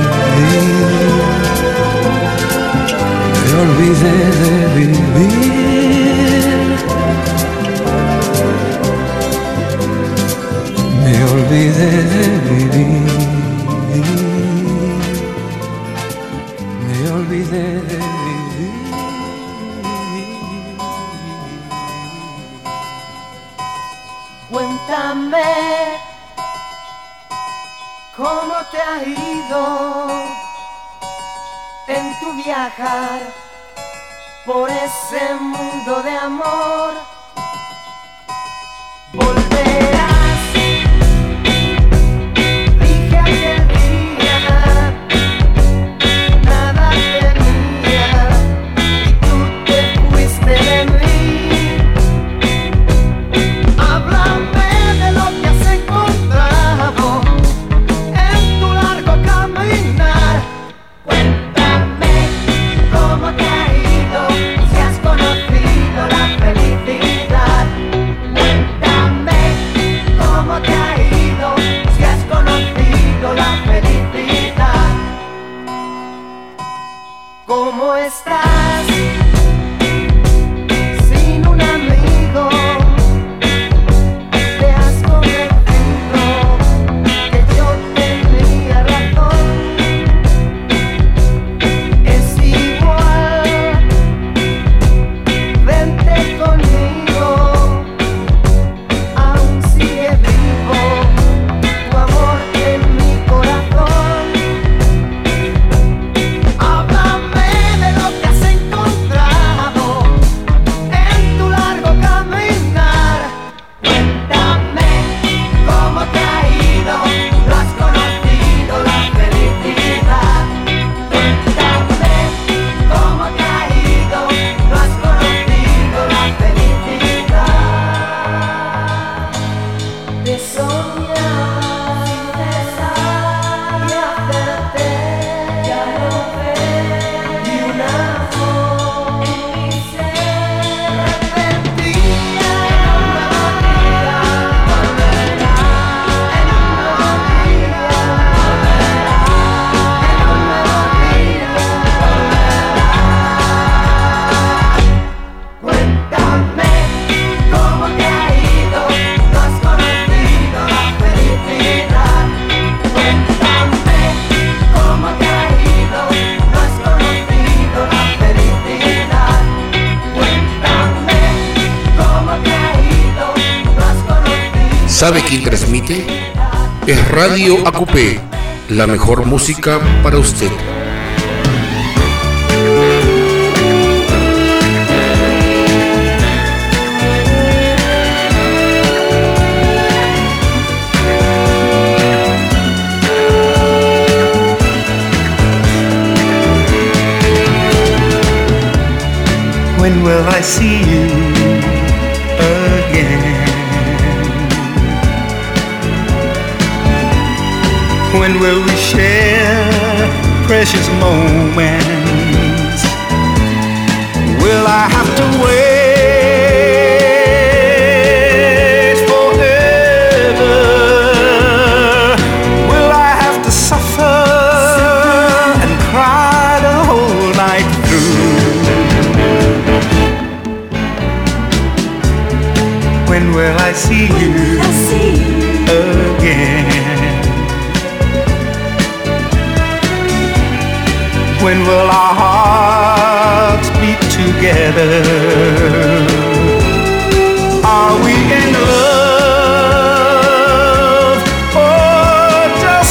Me olvidé de vivir. Me olvidé de vivir. Me olvidé de vivir. Cuéntame cómo te ha ido en tu viajar por ese mundo de amor. Volverás, dije aquel día, nada tenía y tú te fuiste de mí. Háblame de lo que has encontrado en tu largo caminar. Cuéntame cómo te ha ido, si has conocido la felicidad. Cuéntame cómo te ha ido, si has conocido la felicidad. ¿Cómo estás sin un amigo? Te has convencido que yo tenía razón. Es igual, vente conmigo, aún sigue vivo tu amor en mi corazón. Háblame de lo que has encontrado en tu largo caminar. Cuéntame cómo te ha ido, lo has conocido la felicidad. Cuéntame cómo te ha ido, lo has conocido la felicidad. De soñar sin cesar y hacerte ya no ver ni un amor en mi ser. Repentina en un nuevo día volverá, en un nuevo día volverá, en un nuevo día volverá. Cuéntame cómo te ha ido, lo has conocido la felicidad. Cuéntame cómo te ha ido, lo has conocido la felicidad. Cuéntame cómo te ha ido, lo has conocido. ¿Sabe quién transmite? Es Radio AQP, la mejor música para usted. When will I see you again? When will we share precious moments? Will I have to wait forever? Will I have to suffer and cry the whole night through? When will I see you again? When will our hearts beat together? Are we in love or just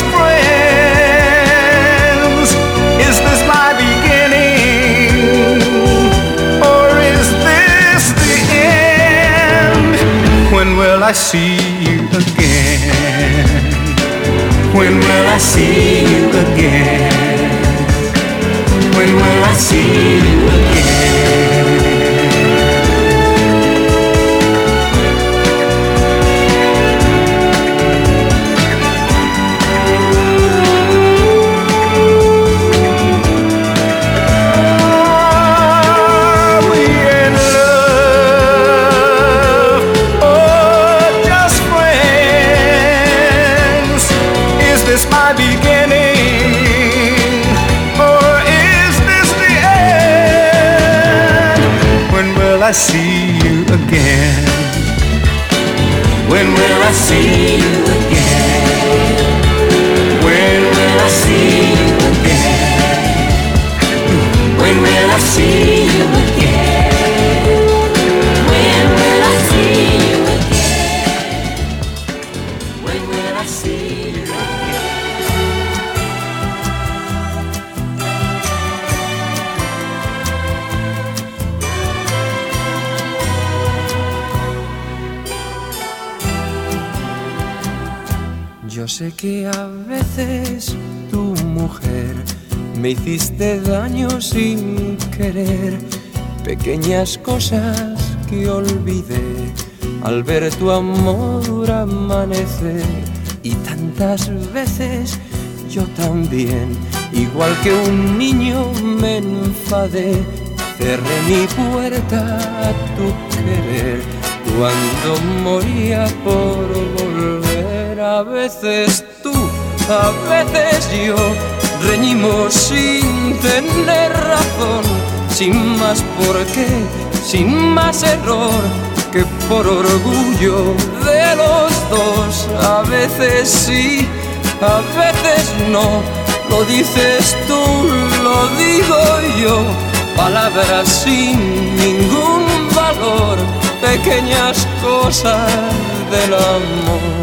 friends? Is this my beginning or is this the end? When will I see you again? When will I see you again? When will I see you again? Are we in love or just friends? Is this my beginning? I see you again? When will I see you again? When will I see you again? When will I see you again? When will I see you again? When will I see you Yo sé que a veces tu mujer me hiciste daño sin querer, pequeñas cosas que olvidé al ver tu amor amanecer. Y tantas veces yo también, igual que un niño, me enfadé, cerré mi puerta a tu querer cuando moría por volver. A veces tú, a veces yo, reñimos sin tener razón, sin más por qué, sin más error, que por orgullo de los dos. A veces sí, a veces no, lo dices tú, lo digo yo, palabras sin ningún valor, pequeñas cosas del amor.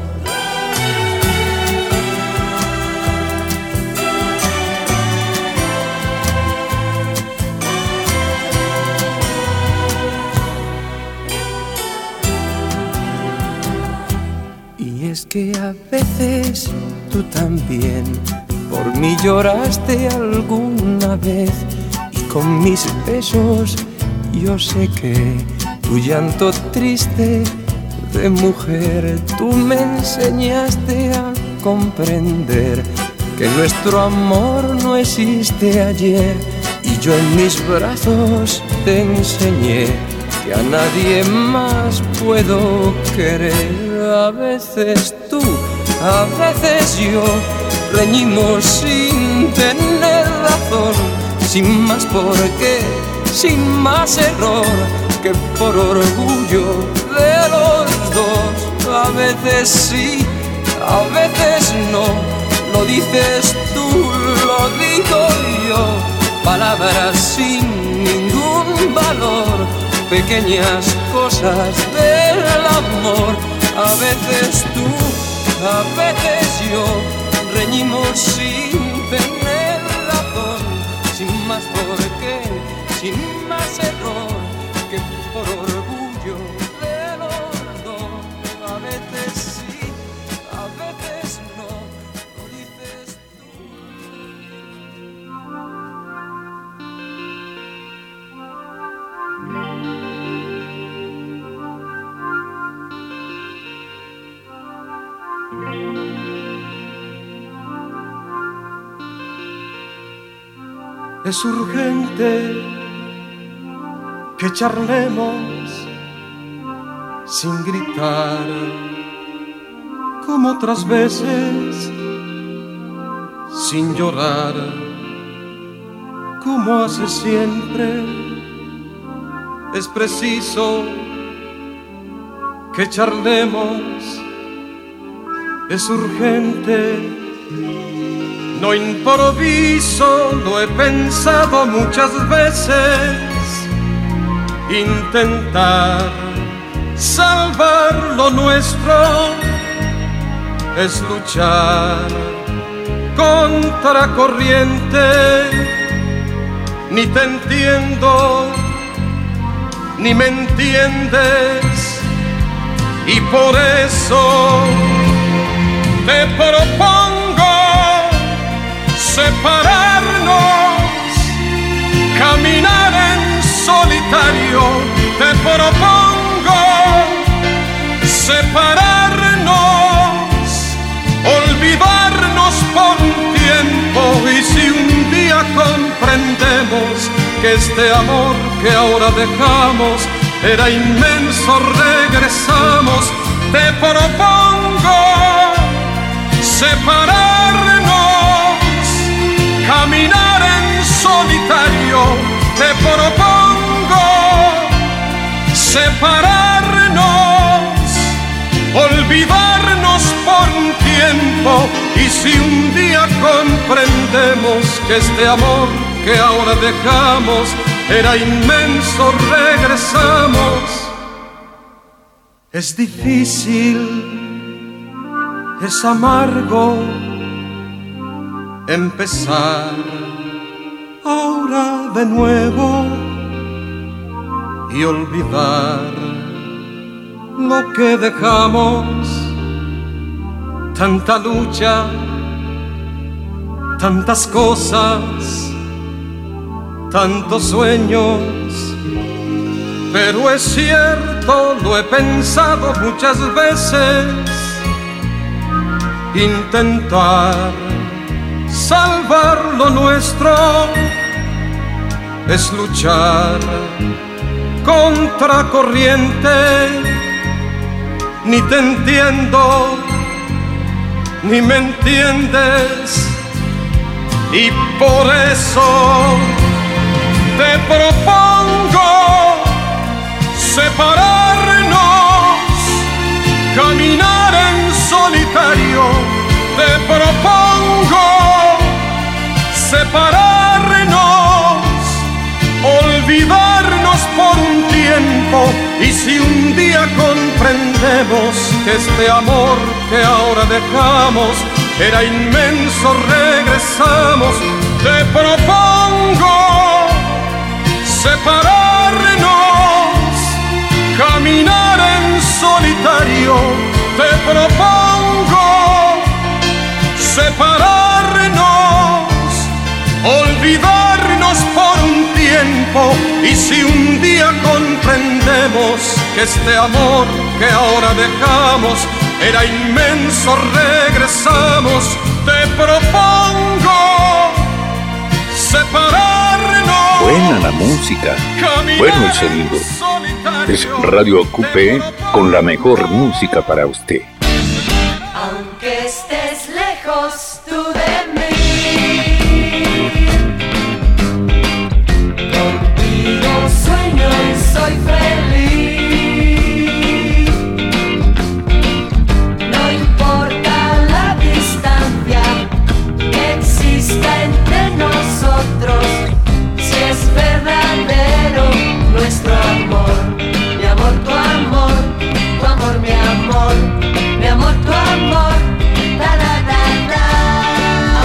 Es que a veces tú también por mí lloraste alguna vez, y con mis besos yo sé que tu llanto triste de mujer tú me enseñaste a comprender que nuestro amor no existe ayer, y yo en mis brazos te enseñé que a nadie más puedo querer. A veces tú, a veces yo, reñimos sin tener razón, sin más por qué, sin más error, que por orgullo de los dos. A veces sí, a veces no, lo dices tú, lo digo yo, palabras sin ningún valor, pequeñas cosas del amor. A veces tú, a veces yo, reñimos sin tener razón, sin más por qué, sin más error, que por orgullo de los dos. A veces sí, a veces no, lo dices tú. Es urgente que charlemos sin gritar como otras veces, sin llorar como hace siempre. Es preciso que charlemos, es urgente. No improviso, lo he pensado muchas veces. Intentar salvar lo nuestro es luchar contra corriente. Ni te entiendo, ni me entiendes, y por eso te propongo separarnos, caminar en solitario. Te propongo separarnos, olvidarnos por un tiempo. Y si un día comprendemos que este amor que ahora dejamos era inmenso, regresamos. Te propongo separarnos, caminar en solitario. Te propongo separarnos, olvidarnos por un tiempo. Y si un día comprendemos que este amor que ahora dejamos era inmenso, regresamos. Es difícil, es amargo empezar ahora de nuevo y olvidar lo que dejamos. Tanta lucha, tantas cosas, tantos sueños, pero es cierto, lo he pensado muchas veces. Intentar salvar lo nuestro es luchar contra corriente. Ni te entiendo, ni me entiendes, y por eso te propongo separarnos, caminar en solitario. Te propongo separarnos, olvidarnos por un tiempo. Y si un día comprendemos que este amor que ahora dejamos era inmenso, regresamos. Te propongo separarnos, caminar en solitario. Te propongo separarnos, olvidarnos por un tiempo. Y si un día comprendemos que este amor que ahora dejamos era inmenso, regresamos. Te propongo separarnos. Buena la música, bueno el sonido. Es Radio Ocupé con la mejor música para usted. Aunque estés lejos tú de mí, contigo sueño y soy feliz. No importa la distancia que exista entre nosotros, si es verdadero nuestro amor. Mi amor, tu amor, tu amor, mi amor, mi amor, tu amor. Da, da, da, da.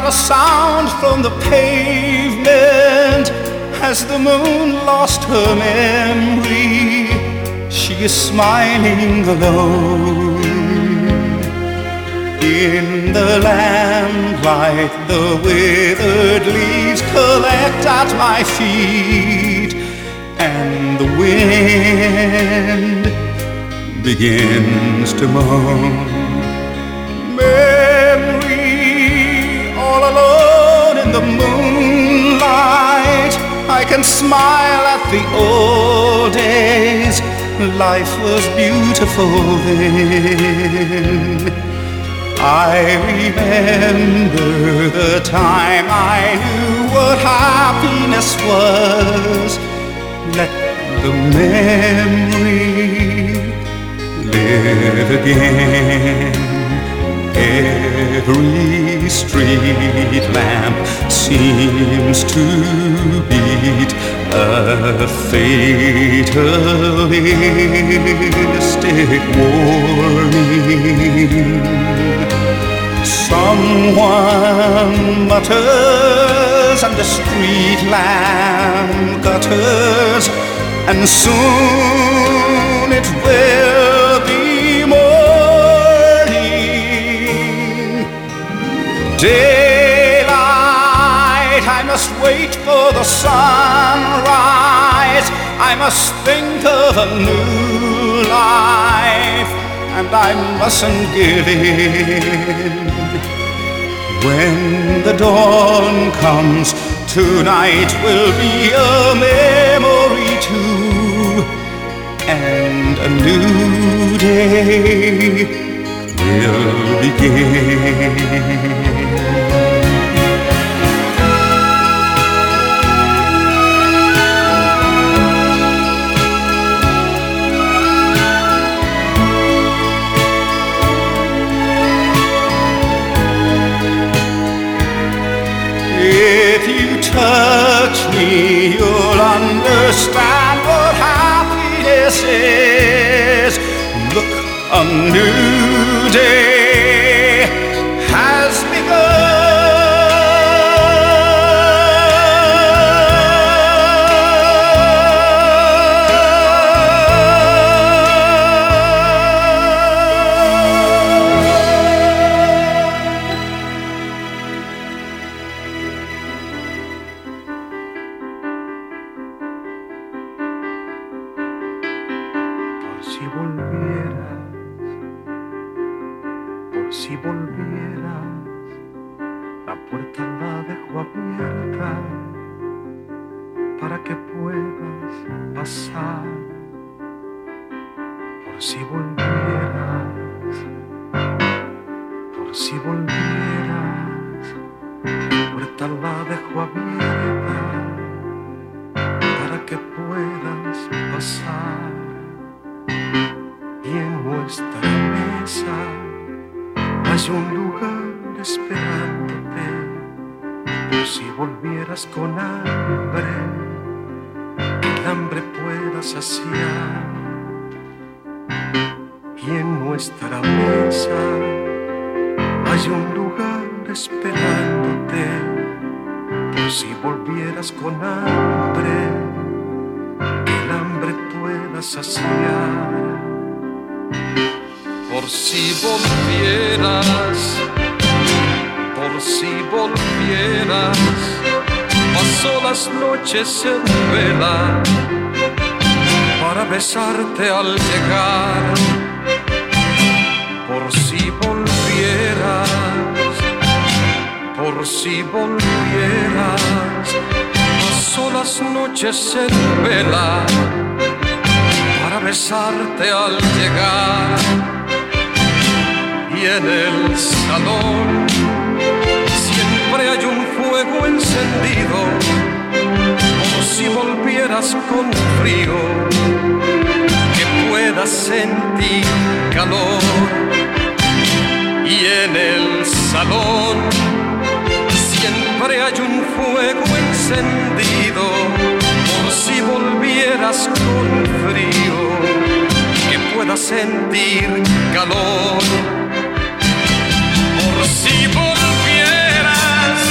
a sound from the pavement as the moon lost her memory. She is smiling alone. In the lamplight, the withered leaves collect at my feet, and the wind begins to moan. Memory, all alone in the moonlight, I can smile at the old days. Life was beautiful then. I remember the time I knew what happiness was. Let the memory live again. Every street lamp seems to beat a fatalistic warning. Someone mutters and the street lamp gutters, and soon it will be morning. Daylight, I must wait for the sunrise. I must think of a new life, and I mustn't give in. When the dawn comes, tonight will be a memory too, and a new day will begin. If you touch me, you'll understand what happiness is. Look, a new day has begun. En vela para besarte al llegar, por si volvieras, pasó las noches en vela para besarte al llegar, y en el salón siempre hay un fuego encendido. Si volvieras con frío, que puedas sentir calor, y en el salón siempre hay un fuego encendido, por si volvieras con frío, que puedas sentir calor, por si volvieras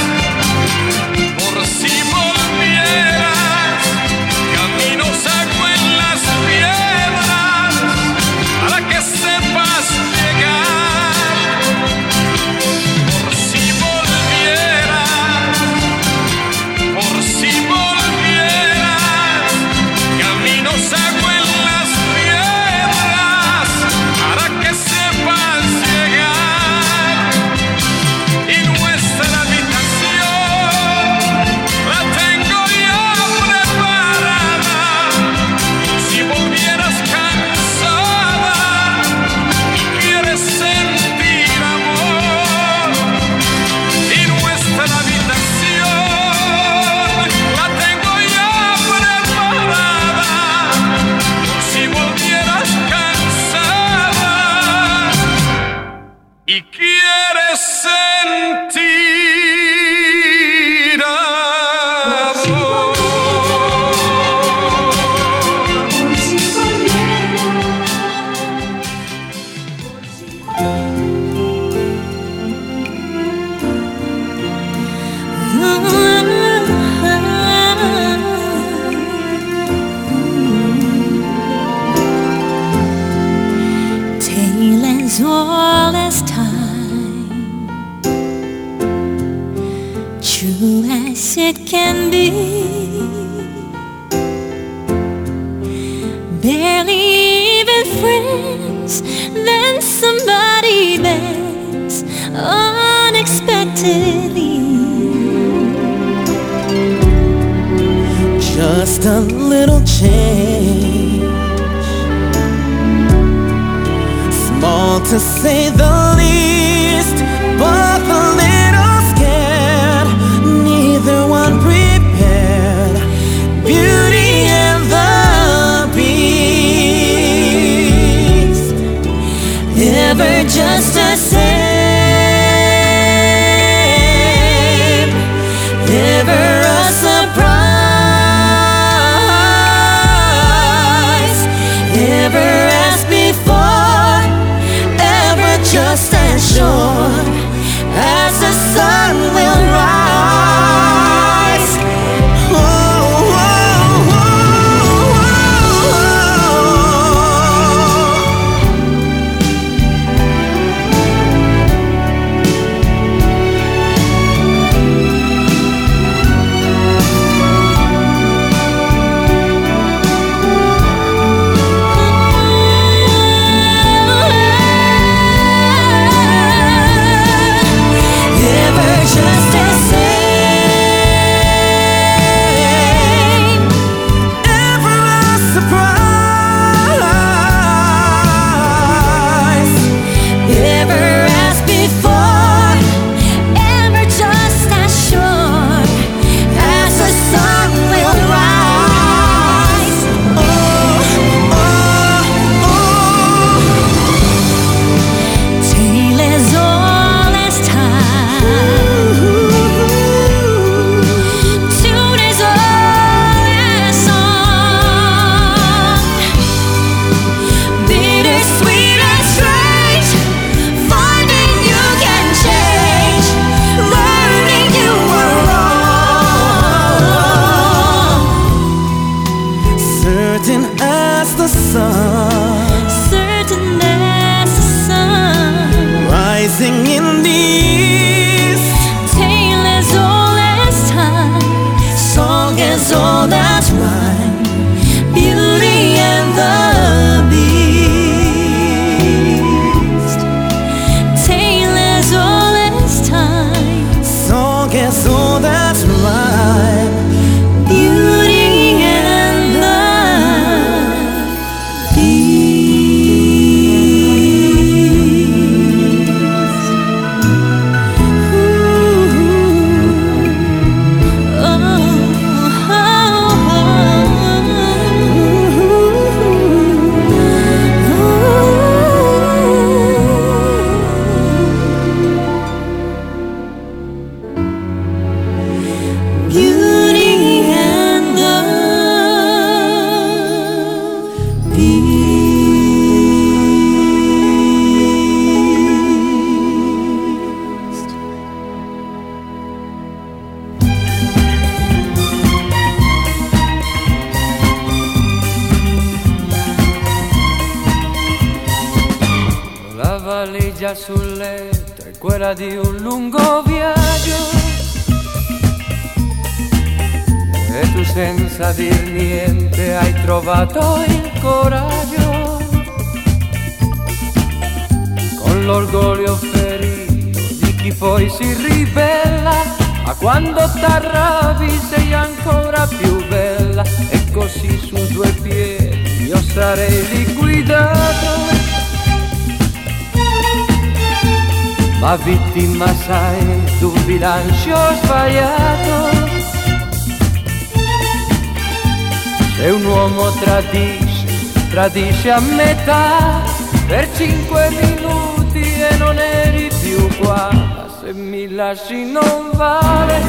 Tailends all as time, true as it can be. Barely even friends, then somebody bends unexpectedly. Just a little change, small to say the least, but a little scared, neither one prepared. Beauty and the Beast, ever just the same, never a surprise, ever as before, ever just as sure as the sun will rise. Oh, oh, just the same, ever a surprise, ever as before, ever just as sure as the sun will rise. Oh, oh, oh, tale as old as time, certain as the sun, rising in the east. Tale as old as time, song as old as rhyme. Beauty and the Beast, tale as old as time, song as old as rhyme. Beauty and the La valigia sul letto è quella di un lungo viaggio, e tu senza dir niente hai trovato il coraggio, con l'orgoglio ferito di chi poi si ribella, ma quando t'arrabbi sei ancora più bella, e così su due piedi io sarei liquidato, ma vittima sai d'un bilancio sbagliato. Se un uomo tradisce a metà per 5 minuti e non eri più qua, se mi lasci non vale,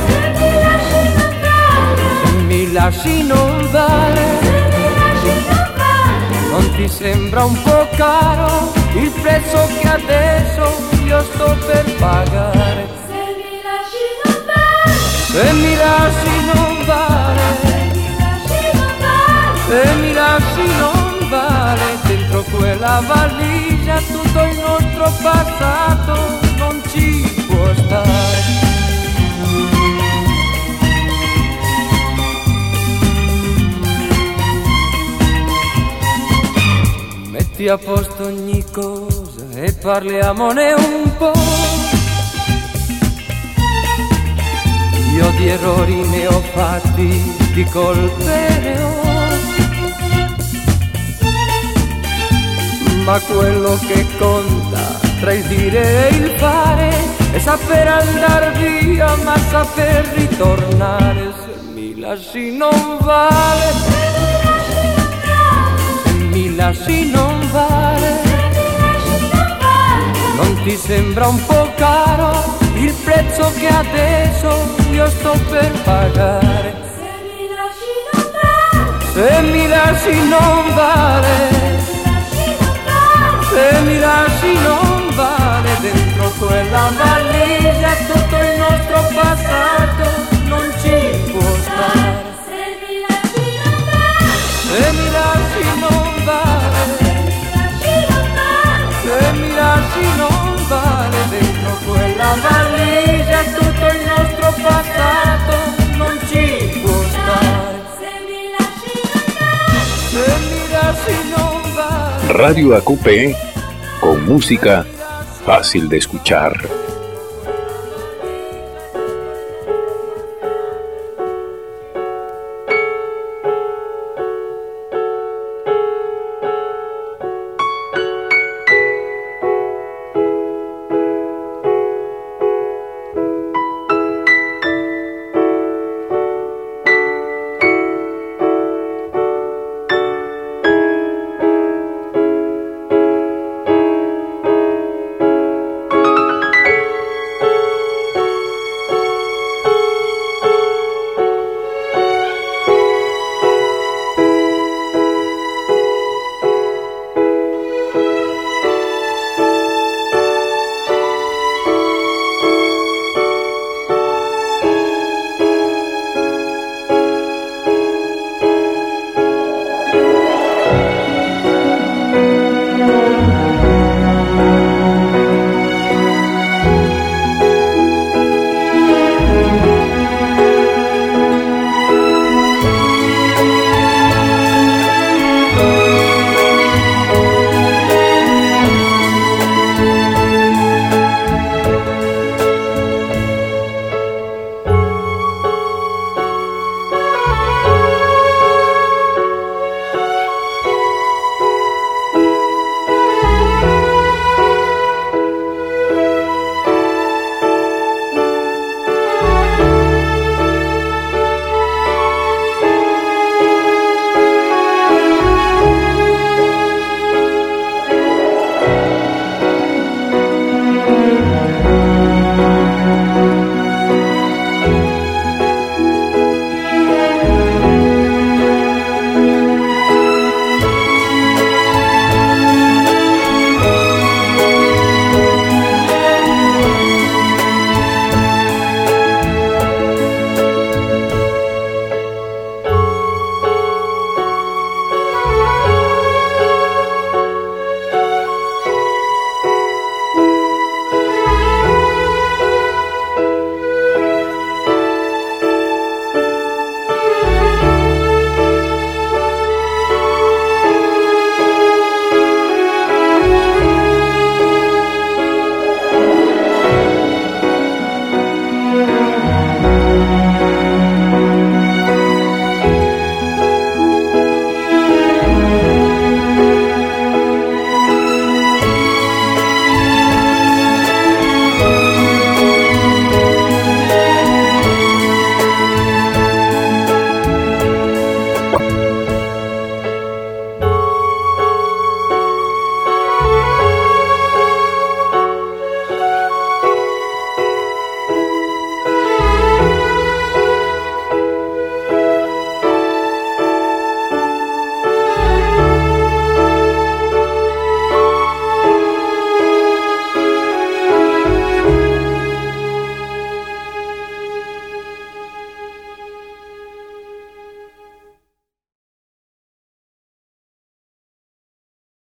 se mi lasci non vale, non ti sembra un po' caro il prezzo che adesso io sto per pagare? Se mi lasci non vale, se mi lasci non vale, se mi lasci non vale, dentro quella valigia tutto il nostro passato non ci può stare. Metti a posto ogni cosa e parliamone un po'. Io di errori ne ho fatti, di colpe ne ho, ma quello che conta tra il dire e il fare è saper andar via ma saper ritornare. Se mi lasci non vale, se mi lasci non vale, non ti sembra un po' caro il prezzo che adesso io sto per pagare? Se mi lasci non vale, se mi lasci non vale, dentro quella valigia tutto il nostro passato non ci può stare. Se mi lasci non vale, se mi lasci non vale, dentro quella valigia tutto il nostro passato non ci può stare. Se mi lasci non vale. Radio AQP, con música fácil de escuchar.